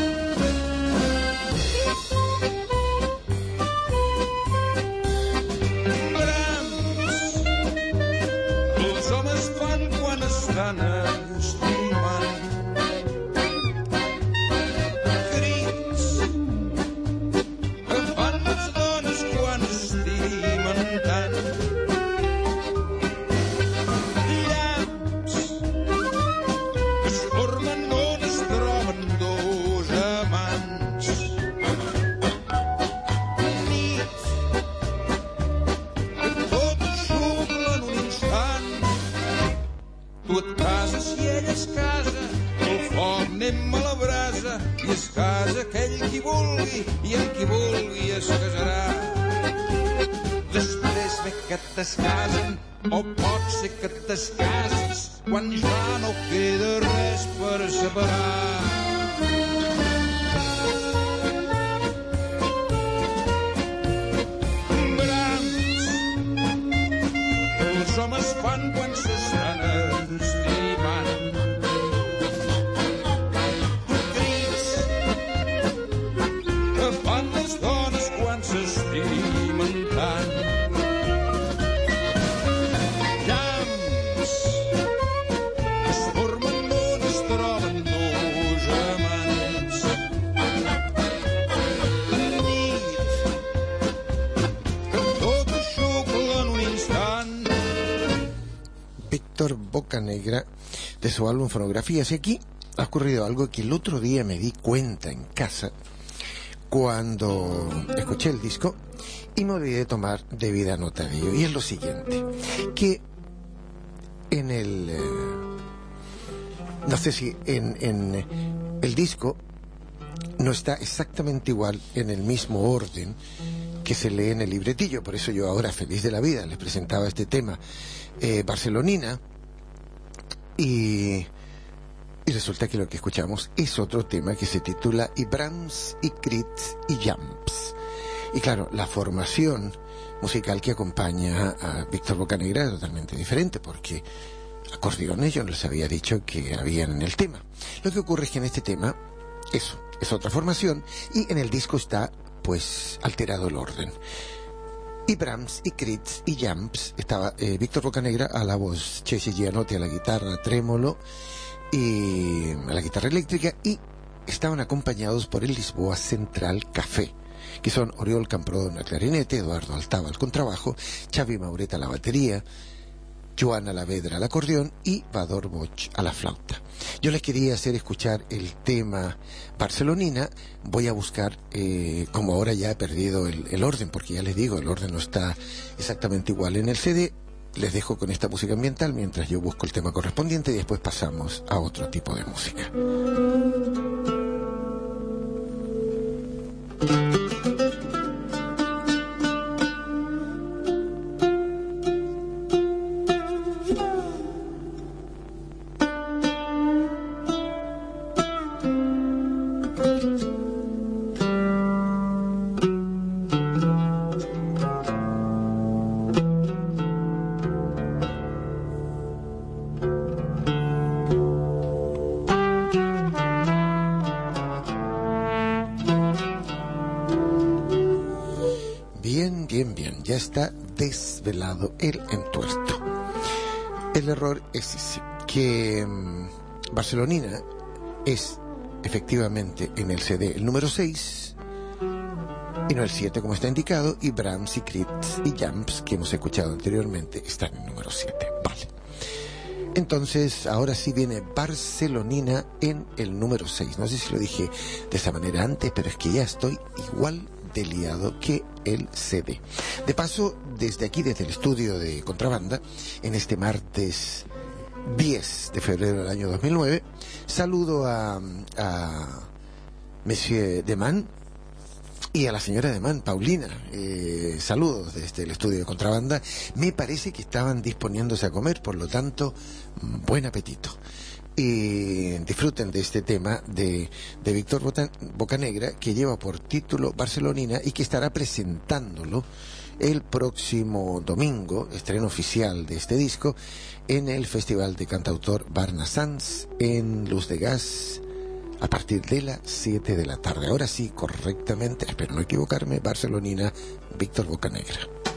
Brams, els homes fan quan estan estimant. Crits que fan les dones quan estimen tant. Llamps que es formen on es troben dos amants. Nit que tot xucla en un instant. Tu et cases i ella es casa, el foc anem a la brasa i es casa aquell qui vulgui i amb qui vulgui es casarà. Després ve que et descasen o pot ser que et descasis quan ja no queda res per separar. Brams, els homes fan quan s'estan estimant. Crits que fan les dones quan s'estimen tant. Llamps que es formen on es troben dos Víctor Bocanegra, de su álbum Fonografías. Y aquí ha ocurrido algo que el otro día me di cuenta en casa cuando escuché el disco y me olvidé de tomar debida nota de ello. Y es lo siguiente, que en el... Eh, no sé si en, en el disco no está exactamente igual en el mismo orden que se lee en el libretillo. Por eso yo ahora, feliz de la vida, les presentaba este tema eh, Barcelonina, y, y resulta que lo que escuchamos es otro tema que se titula Y Brahms, y Crits, y Jumps. Y claro, la formación musical que acompaña a Víctor Bocanegra es totalmente diferente, porque acordeones yo no les había dicho que habían en el tema. Lo que ocurre es que en este tema, eso, es otra formación, y en el disco está, pues, alterado el orden. Y Brahms, y Crits, y Jumps, estaba eh, Víctor Bocanegra a la voz, Ceci Gianotti a la guitarra trémolo y a la guitarra eléctrica, y estaban acompañados por el Lisboa Central Café, que son Oriol Camprodon al clarinete, Eduardo Altava al contrabajo, Xavi Maureta a la batería, Joana Lavedra al acordeón y Vador Boch a la flauta. Yo les quería hacer escuchar el tema Barcelonina. Voy a buscar, eh, como ahora ya he perdido el, el orden, porque ya les digo, el orden no está exactamente igual en el C D. Les dejo con esta música ambiental mientras yo busco el tema correspondiente y después pasamos a otro tipo de música. Ya está desvelado el entuerto. El error es ese, que um, Barcelonina es efectivamente en el C D el número seis y no el siete como está indicado, y Brahms, y Crits, y Jumps, que hemos escuchado anteriormente, están en el número siete. Vale. Entonces, ahora sí viene Barcelonina en el número seis. No sé si lo dije de esa manera antes, pero es que ya estoy igual de liado que el C D. De paso, desde aquí, desde el estudio de Contrabanda, en este martes diez de febrero del año dos mil nueve, saludo a, a Monsieur Deman y a la señora Deman, Paulina. Eh, saludos desde el estudio de Contrabanda. Me parece que estaban disponiéndose a comer, por lo tanto, buen apetito. Y disfruten de este tema de, de Víctor Bocanegra, que lleva por título Barcelonina y que estará presentándolo el próximo domingo, estreno oficial de este disco, en el Festival de Cantautor Barna Sans en Luz de Gas a partir de las siete de la tarde. Ahora sí, correctamente, espero no equivocarme, Barcelonina, Víctor Bocanegra.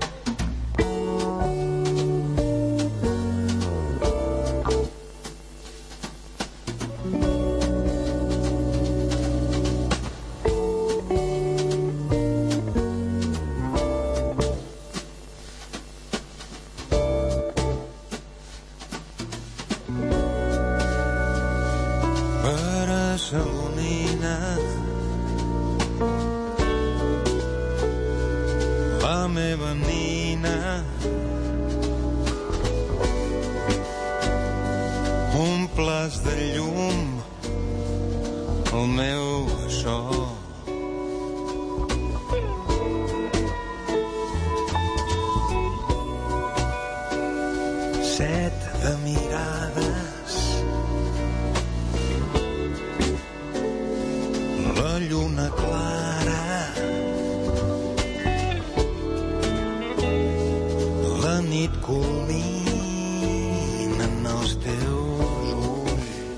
Barcelonina, la meva nina, omples de llum el meu so. Set de mirades, la lluna clara, la nit culmina en els teus ulls.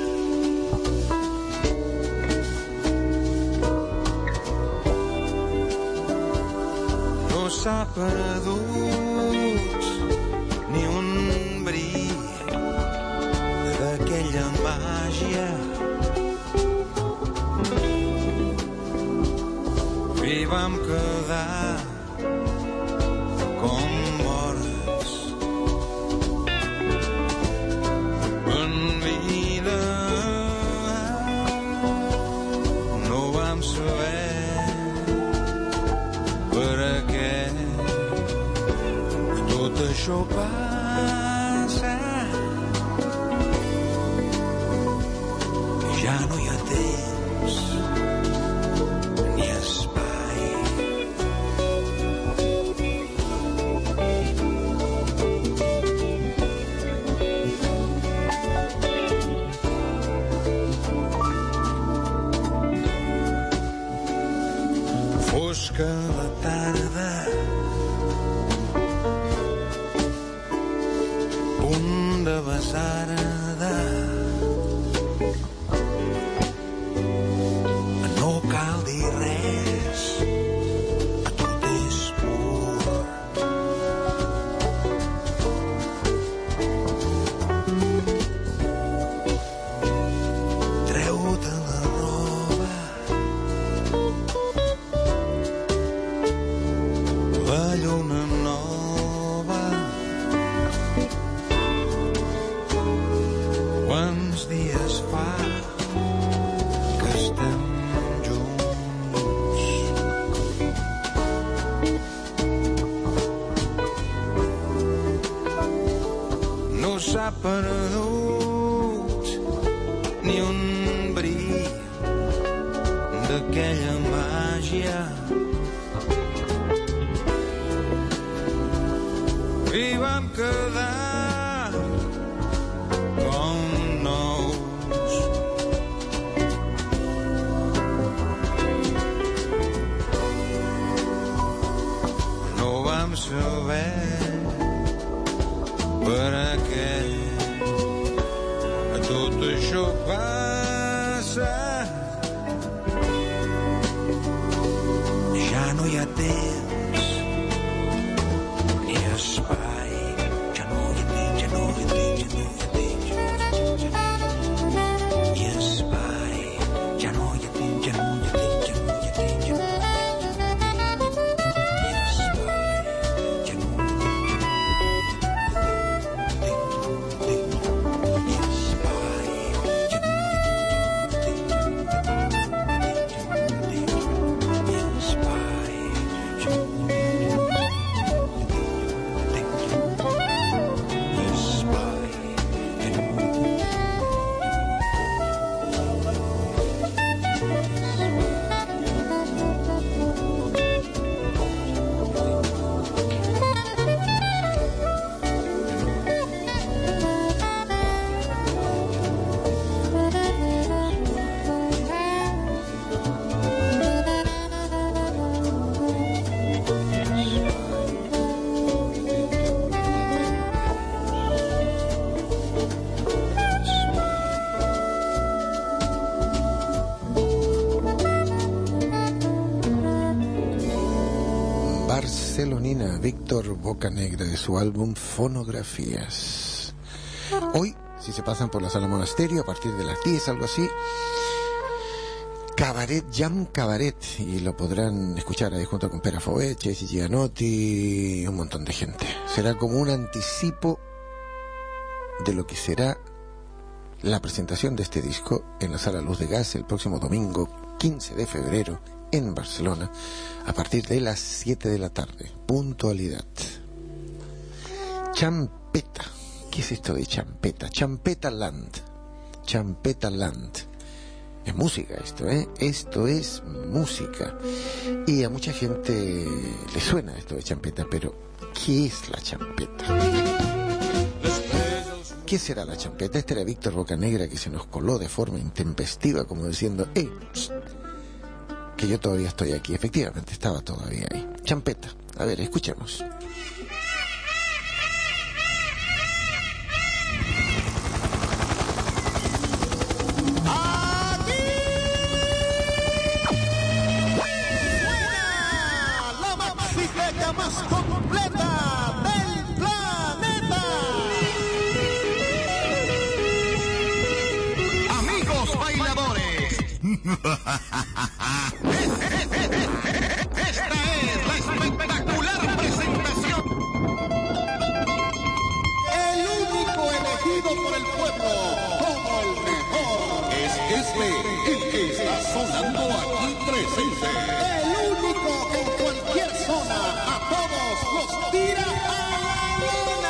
No s'ha perdut ni un brill d'aquella màgia. I vam quedar com morts. això passa, ja no hi ha temps ni espai. Fosca la tarda, punt de besarda, no cal dir res, tot és pur. Treu-te la roba, la lluna nova, quants dies fa que estem junts. No s'ha perdut ni un bri d'aquella màgia i vam quedar com nous. No vam saber per a què tot això passa, ja no hi ha temps ni espai, ja no hi ha temps, ja no hi ha temps, ja no hi ha temps, i espai, ja no hi ha temps, ja no hi ha temps, ja no hi ha temps, ja no hi ha temps, i espai, ja no hi ha temps, Barcelonina, Víctor Bocanegra, de su álbum Fonografías. Hoy, si se pasan por la Sala Monasterio, a partir de las diez, algo así, Cabaret, Jam Cabaret, y lo podrán escuchar ahí junto con Pera Foé, Chesi Gianotti y un montón de gente. Será como un anticipo de lo que será la presentación de este disco en la Sala Luz de Gas el próximo domingo quince de febrero en Barcelona, a partir de las siete de la tarde. Puntualidad. Champeta. ¿Qué es esto de champeta? Champeta Land. Champeta Land. Es música esto, ¿eh? Esto es música. Y a mucha gente le suena esto de champeta, pero ¿qué es la champeta? ¿Qué será la champeta? Este era Víctor Bocanegra, que se nos coló de forma intempestiva, como diciendo, ¡eh! Que yo todavía estoy aquí. Efectivamente, estaba todavía ahí. Champeta. A ver, escuchemos. Más completa del planeta. Amigos bailadores, esta es la espectacular presentación. El único elegido por el pueblo como el mejor es este, el que está sonando aquí presente. El único que en cualquier zona a todos los tira a la luna.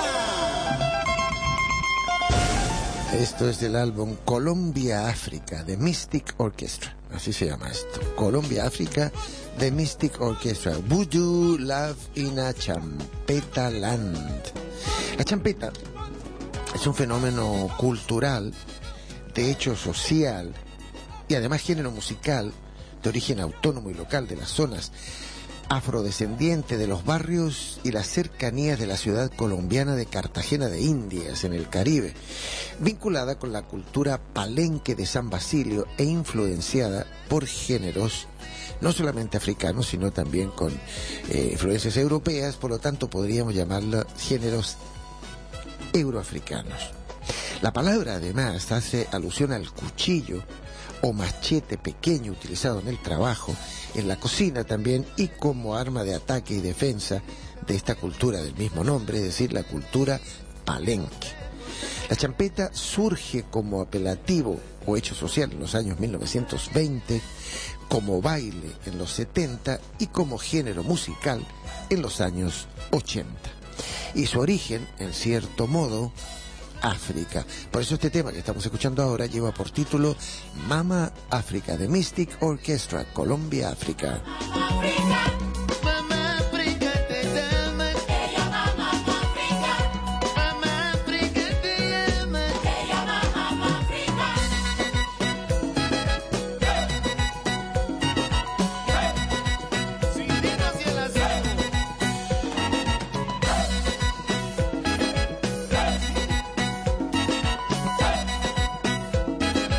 Esto es del álbum Colombia África de Mystic Orchestra. Así se llama esto. Colombia África de Mystic Orchestra. Voodoo Love in a Champeta Land. La champeta es un fenómeno cultural, de hecho social y además género musical de origen autónomo y local de las zonas afrodescendiente de los barrios y las cercanías de la ciudad colombiana de Cartagena de Indias, en el Caribe, vinculada con la cultura palenque de San Basilio e influenciada por géneros no solamente africanos, sino también con eh, influencias europeas, por lo tanto podríamos llamarla géneros euroafricanos. La palabra además hace alusión al cuchillo o machete pequeño utilizado en el trabajo, en la cocina también, y como arma de ataque y defensa de esta cultura del mismo nombre, es decir, la cultura palenque. La champeta surge como apelativo o hecho social en los años mil novecientos veinte, como baile en los setenta y como género musical en los años ochenta. Y su origen, en cierto modo, África. Por eso este tema que estamos escuchando ahora lleva por título Mama África de Mystic Orchestra, Colombia África.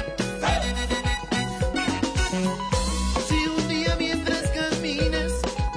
Si un día mientras caminas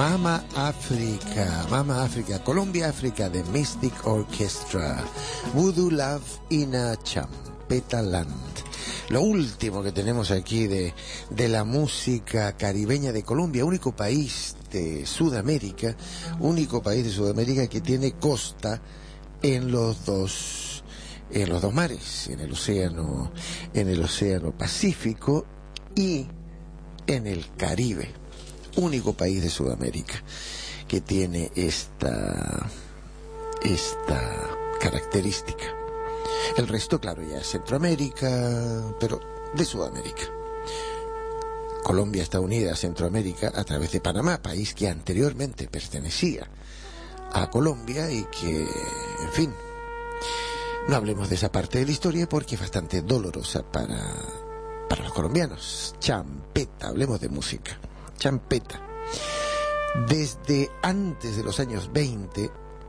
Mama Africa, Mama Africa, Colombia África, The Mystic Orchestra, Voodoo Love in a Champeta Land. Lo último que tenemos aquí de, de la música caribeña de Colombia, único país de Sudamérica, único país de Sudamérica que tiene costa en los dos, en los dos mares, en el océano, en el océano Pacífico y en el Caribe. Único país de Sudamérica que tiene esta, esta característica. El resto, claro, ya es Centroamérica, pero de Sudamérica. Colombia está unida a Centroamérica a través de Panamá, país que anteriormente pertenecía a Colombia y que, en fin, no hablemos de esa parte de la historia porque es bastante dolorosa para, para los colombianos. Champeta, hablemos de música. Champeta. Desde antes de los años veinte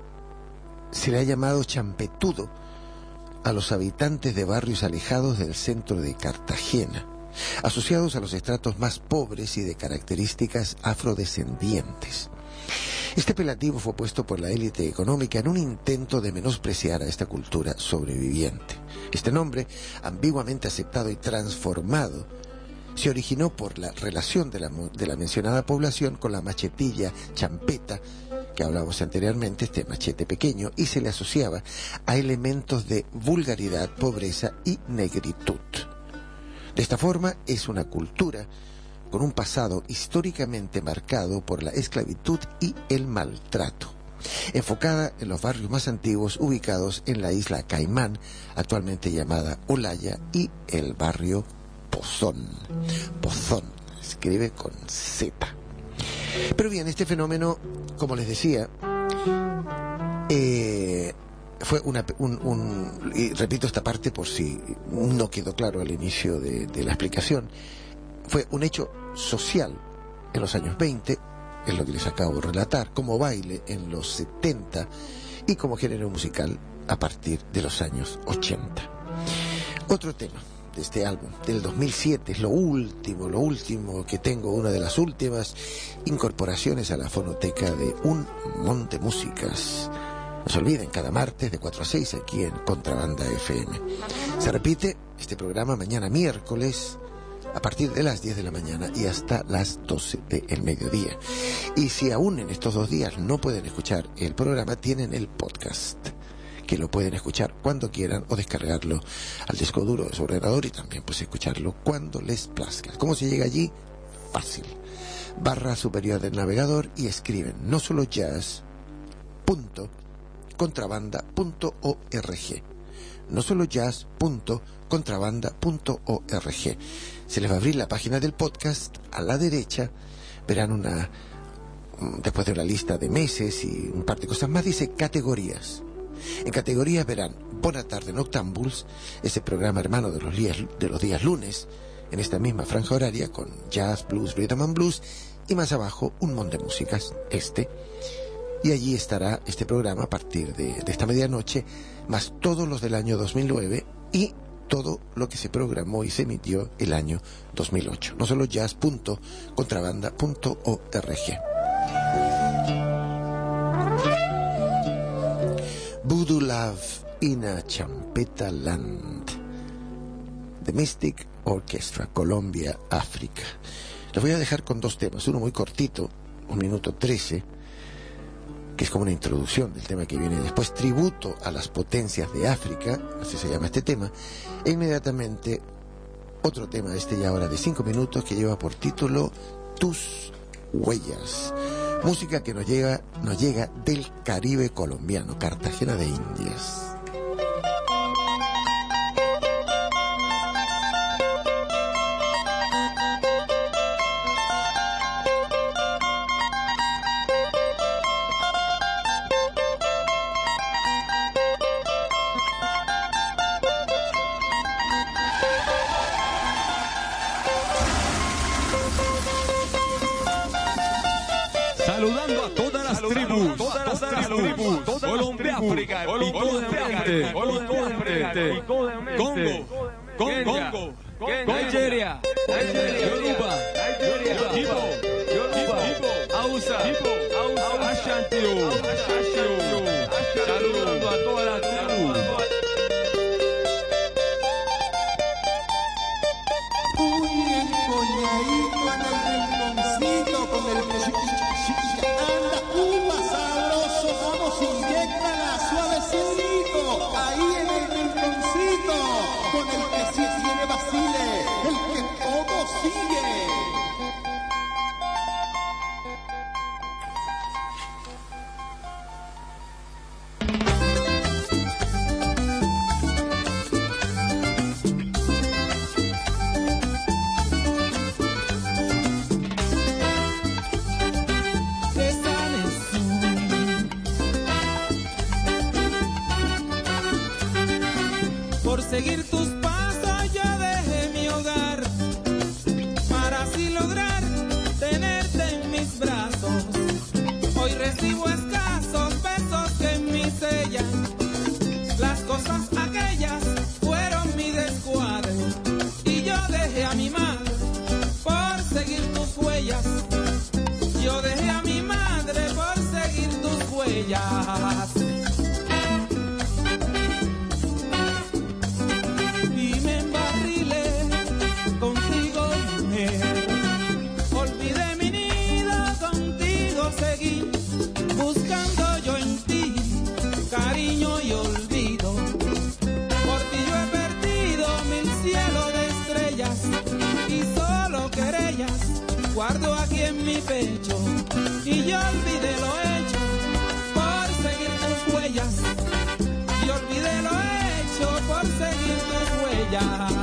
se le ha llamado champetudo a los habitantes de barrios alejados del centro de Cartagena, asociados a los estratos más pobres y de características afrodescendientes. Este apelativo fue puesto por la élite económica en un intento de menospreciar a esta cultura sobreviviente. Este nombre, ambiguamente aceptado y transformado, se originó por la relación de la, de la mencionada población con la machetilla champeta, que hablábamos anteriormente, este machete pequeño, y se le asociaba a elementos de vulgaridad, pobreza y negritud. De esta forma, es una cultura con un pasado históricamente marcado por la esclavitud y el maltrato, enfocada en los barrios más antiguos ubicados en la isla Caimán, actualmente llamada Olaya, y el barrio Pozón. Pozón, escribe con Z. Pero bien, este fenómeno, como les decía, eh, fue una, un, un, y repito esta parte por si no quedó claro al inicio de, de la explicación, fue un hecho social en los años veinte, es lo que les acabo de relatar, como baile en los setenta y como género musical a partir de los años ochenta. Otro tema de este álbum, del dos mil siete, es lo último, lo último que tengo, una de las últimas incorporaciones a la fonoteca de Un Monte Músicas. No se olviden, cada martes de cuatro a seis aquí en Contrabanda F M. Se repite este programa mañana miércoles a partir de las diez de la mañana y hasta las doce del mediodía. Y si aún en estos dos días no pueden escuchar el programa, tienen el podcast, que lo pueden escuchar cuando quieran o descargarlo al disco duro de su ordenador y también pues escucharlo cuando les plazca. ¿Cómo se llega allí? Fácil. Barra superior del navegador y escriben no solo jazz punto contrabanda punto org, no solo jazz punto contrabanda punto org. Se les va a abrir la página del podcast. A la derecha verán una, después de una lista de meses y un par de cosas más, dice categorías. En categorías verán Bona Tarde Noctambuls, ese programa hermano de los días, de los días lunes, en esta misma franja horaria, con jazz, blues, rhythm and blues, y más abajo Un Monte Músicas, este. Y allí estará este programa a partir de, de esta medianoche, más todos los del año dos mil nueve y todo lo que se programó y se emitió el año dos mil ocho. No solo jazz punto contrabanda punto org. Voodoo Love in a Champeta Land, The Mystic Orchestra, Colombia, África. Les voy a dejar con dos temas, uno muy cortito, un minuto trece, que es como una introducción del tema que viene después, tributo a las potencias de África, así se llama este tema, e inmediatamente otro tema, este ya ahora de cinco minutos, que lleva por título Tus Huellas. Música que nos llega, nos llega del Caribe colombiano, Cartagena de Indias. Saludando a todas las tribus, todas las tribus, Colombia, África, Congo, Congo, Nigeria, Yoruba, Igbo, Hausa, Ashantio, saludando a toda la tribu. Uy, el coñadito en el rinconcito con el que anda uva sabroso, vamos, inyéctala suavecito, ahí en el rinconcito, con el que sí tiene vacile, el que todo sigue. Por seguir tus pasos yo dejé mi hogar, para así lograr tenerte en mis brazos. Hoy recibo escasos besos que en mí sellan, las cosas aquellas fueron mi descuadre, y yo dejé a mi madre por seguir tus huellas. Yo dejé a mi madre por seguir tus huellas. Buscando yo en ti cariño y olvido, por ti yo he perdido mil cielos de estrellas, y solo querellas guardo aquí en mi pecho, y yo olvidé lo hecho por seguir tus huellas, y olvidé lo hecho por seguir tus huellas.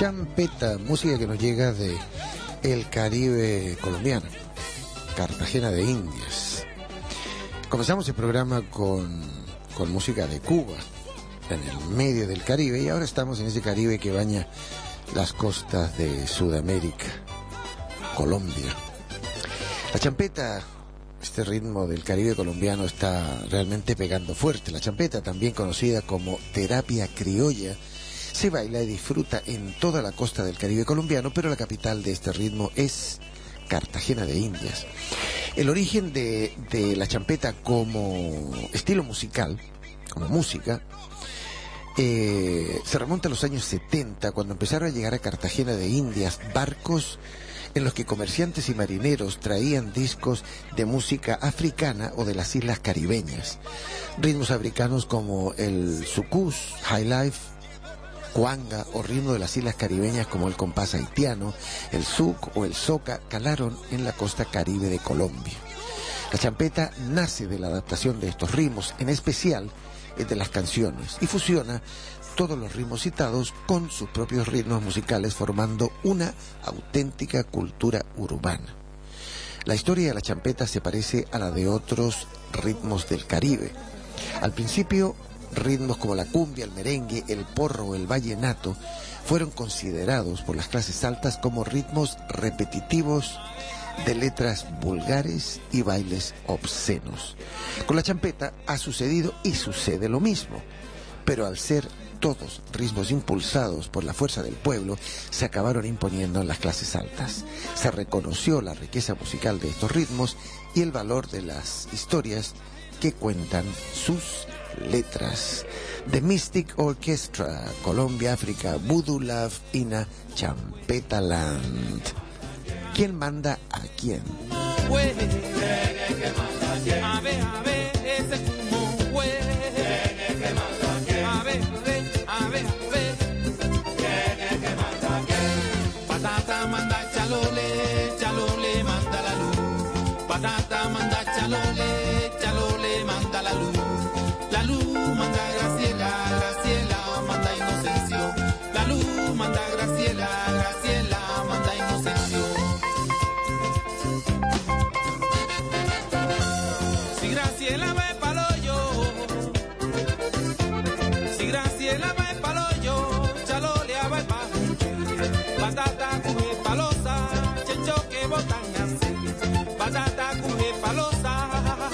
Champeta, música que nos llega de el Caribe colombiano, Cartagena de Indias. Comenzamos el programa con, con música de Cuba, en el medio del Caribe, y ahora estamos en ese Caribe que baña las costas de Sudamérica, Colombia. La champeta, este ritmo del Caribe colombiano, está realmente pegando fuerte. La champeta, también conocida como terapia criolla, se baila y disfruta en toda la costa del Caribe colombiano, pero la capital de este ritmo es Cartagena de Indias. El origen de, de la champeta como estilo musical, como música, eh, se remonta a los años setenta, cuando empezaron a llegar a Cartagena de Indias barcos en los que comerciantes y marineros traían discos de música africana o de las islas caribeñas. Ritmos africanos como el sucús, high life, cuanga o ritmo de las islas caribeñas como el compás haitiano, el zouk o el soca calaron en la costa caribe de Colombia. La champeta nace de la adaptación de estos ritmos, en especial de las canciones, y fusiona todos los ritmos citados con sus propios ritmos musicales, formando una auténtica cultura urbana. La historia de la champeta se parece a la de otros ritmos del Caribe. Al principio, ritmos como la cumbia, el merengue, el porro o el vallenato fueron considerados por las clases altas como ritmos repetitivos de letras vulgares y bailes obscenos. Con la champeta ha sucedido y sucede lo mismo, pero al ser todos ritmos impulsados por la fuerza del pueblo, se acabaron imponiendo en las clases altas. Se reconoció la riqueza musical de estos ritmos y el valor de las historias que cuentan sus letras. The Mystic Orchestra, Colombia, África, Voodoo Love, Ina, Champeta Land. ¿Quién manda a quién? Güey, a ver, a ver, ese fumo, güey. A ver, a ver, a ver, a ver. Patata manda chalole, chalole manda la luz. Patata manda chalole, chalole manda la luz. La luz manda Graciela, Graciela manda Inocencio. La luz manda Graciela, Graciela manda Inocencio. Si Graciela va pa'l hoyo, si Graciela va pa'l hoyo, chalole va pa' junche. Patata coge palosa, chencho que botan así. Patata coge palosa,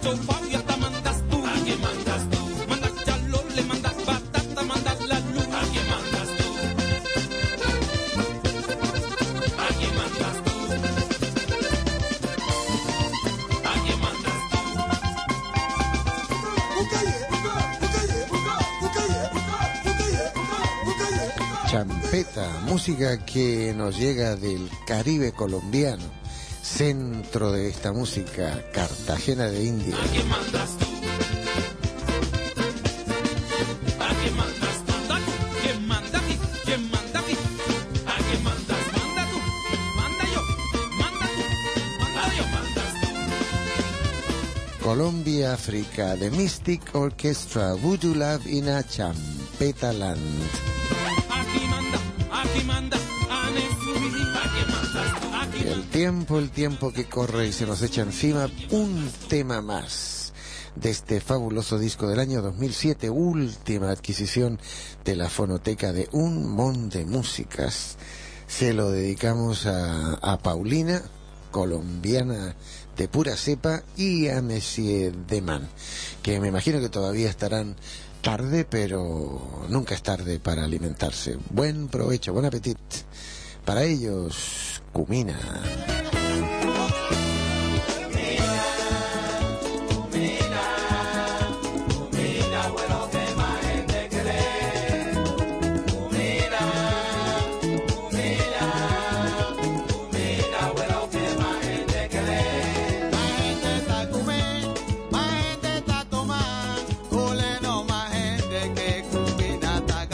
mucho pavo y hasta mandas tú. ¿A quién mandas tú? Mandas chalón, le mandas batata, mandas la luz. ¿A quién mandas tú? ¿A quién mandas tú? ¿A quién mandas tú? Champeta, música que nos llega del Caribe colombiano, centro de esta música, Cartagena de Indias. ¿A quién mandas tú? ¿A quién mandas tú? ¿Quién manda aquí? ¿Quién manda aquí? ¿A quién mandas? Manda tú, manda yo, manda tú, manda yo, mandas tú. Colombia, África, The Mystic Orchestra, Would You Love in a Champeta Land. Aquí manda, aquí manda, Anesubí. ¿A quién mandas tú? Aquí El tiempo, el tiempo que corre y se nos echa encima, un tema más de este fabuloso disco del año dos mil siete, última adquisición de la fonoteca de Un Mon de Músicas. Se lo dedicamos a, a Paulina, colombiana de pura cepa, y a Monsieur Deman, que me imagino que todavía estarán tarde, pero nunca es tarde para alimentarse. Buen provecho, buen apetito. Para ellos, Cumina.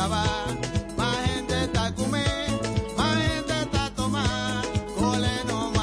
Más gente está comer, más gente está tomar, cole no más.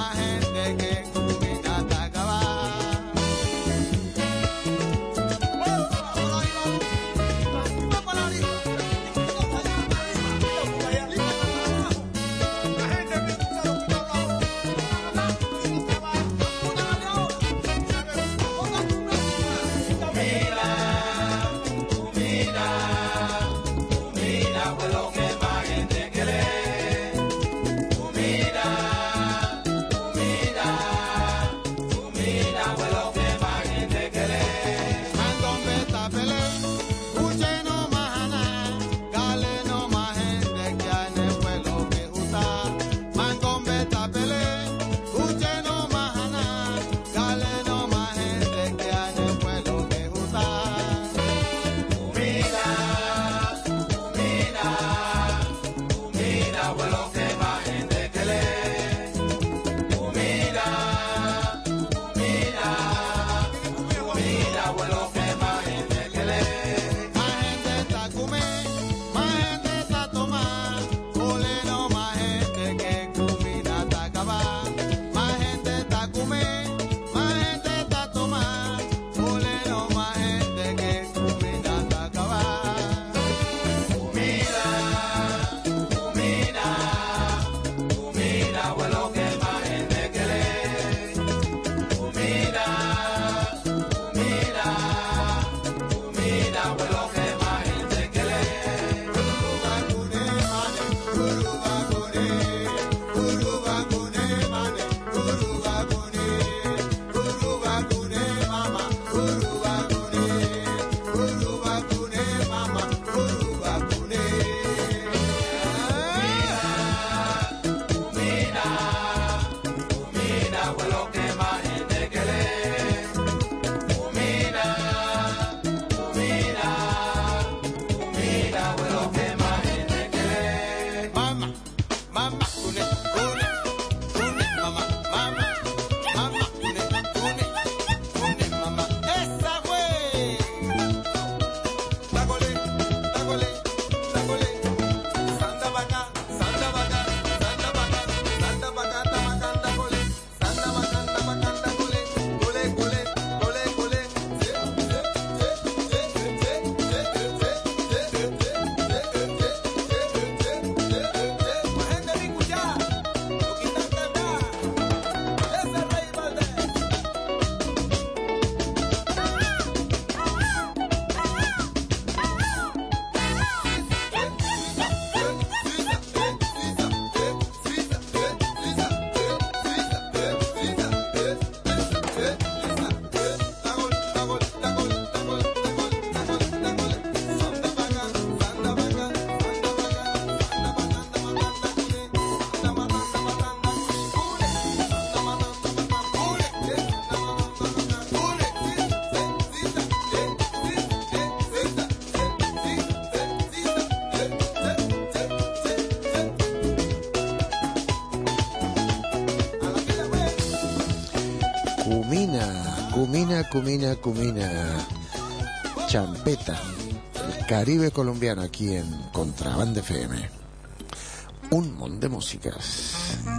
Cumina, Cumina, champeta, el Caribe colombiano aquí en Contrabanda F M. Un montón de músicas.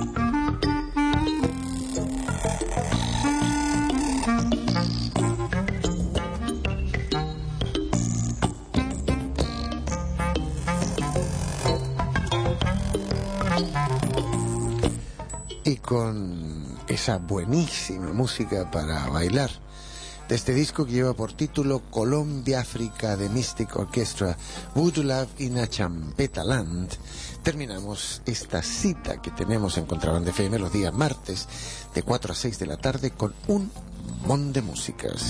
Y con esa buenísima música para bailar de este disco que lleva por título Colombia África de Mystic Orchestra, Voodoo Love in a Champeta Land, terminamos esta cita que tenemos en Contrabanda F M los días martes de cuatro a seis de la tarde con un montón de músicas.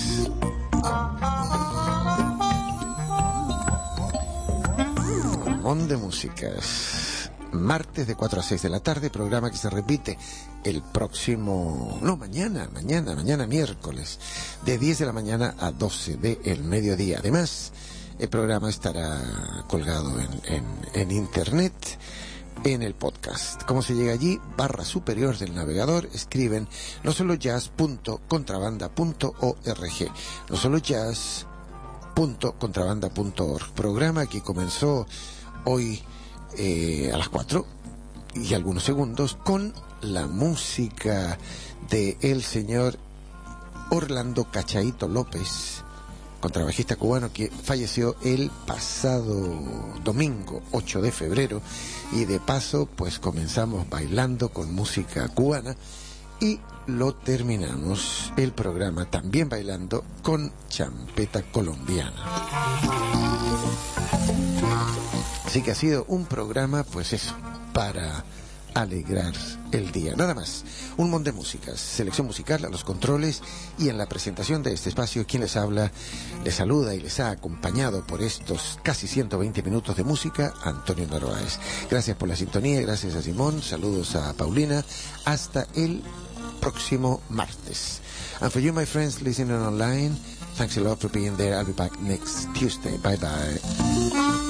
Un montón de músicas. Martes de cuatro a seis de la tarde, programa que se repite el próximo, no, mañana, mañana, mañana miércoles, de diez de la mañana a doce del mediodía. Además, el programa estará colgado en, en, en internet, en el podcast. ¿Cómo se llega allí? Barra superior del navegador, escriben no solo jazz punto contrabanda punto org, no solo jazz punto contrabanda punto org. Programa que comenzó hoy Eh, a las cuatro y algunos segundos con la música de el señor Orlando Cachaito López, contrabajista cubano que falleció el pasado domingo ocho de febrero, y de paso pues comenzamos bailando con música cubana y lo terminamos el programa también bailando con champeta colombiana. Así que ha sido un programa, pues eso, para alegrar el día. Nada más, un montón de músicas, selección musical a los controles, y en la presentación de este espacio, quien les habla, les saluda y les ha acompañado por estos casi ciento veinte minutos de música, Antonio Narváez. Gracias por la sintonía, gracias a Simón, saludos a Paulina, hasta el próximo martes. And for you, my friends, listening online, thanks a lot for being there. I'll be back next Tuesday. Bye bye.